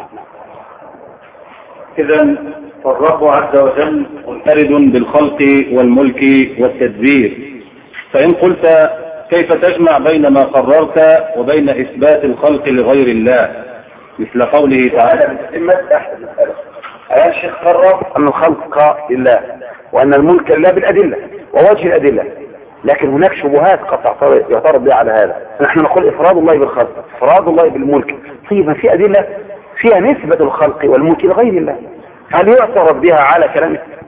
إذا فالرب عز وجل منفرد بالخلق والملك والتدبير، فإن قلت كيف تجمع بين ما قررت وبين إثبات الخلق لغير الله مثل قوله تعالى يا الشيخ قرر أن الخلق لله وأن الملك لله بالأدلة ووجه الأدلة، لكن هناك شبهات قد يعترض بها على هذا. نحن نقول إفراد الله بالخلق إفراد الله بالملك. طيب ما في أدلة فيها نسبة الخلق والملك لغير الله، هل يعترض بها على كلامه؟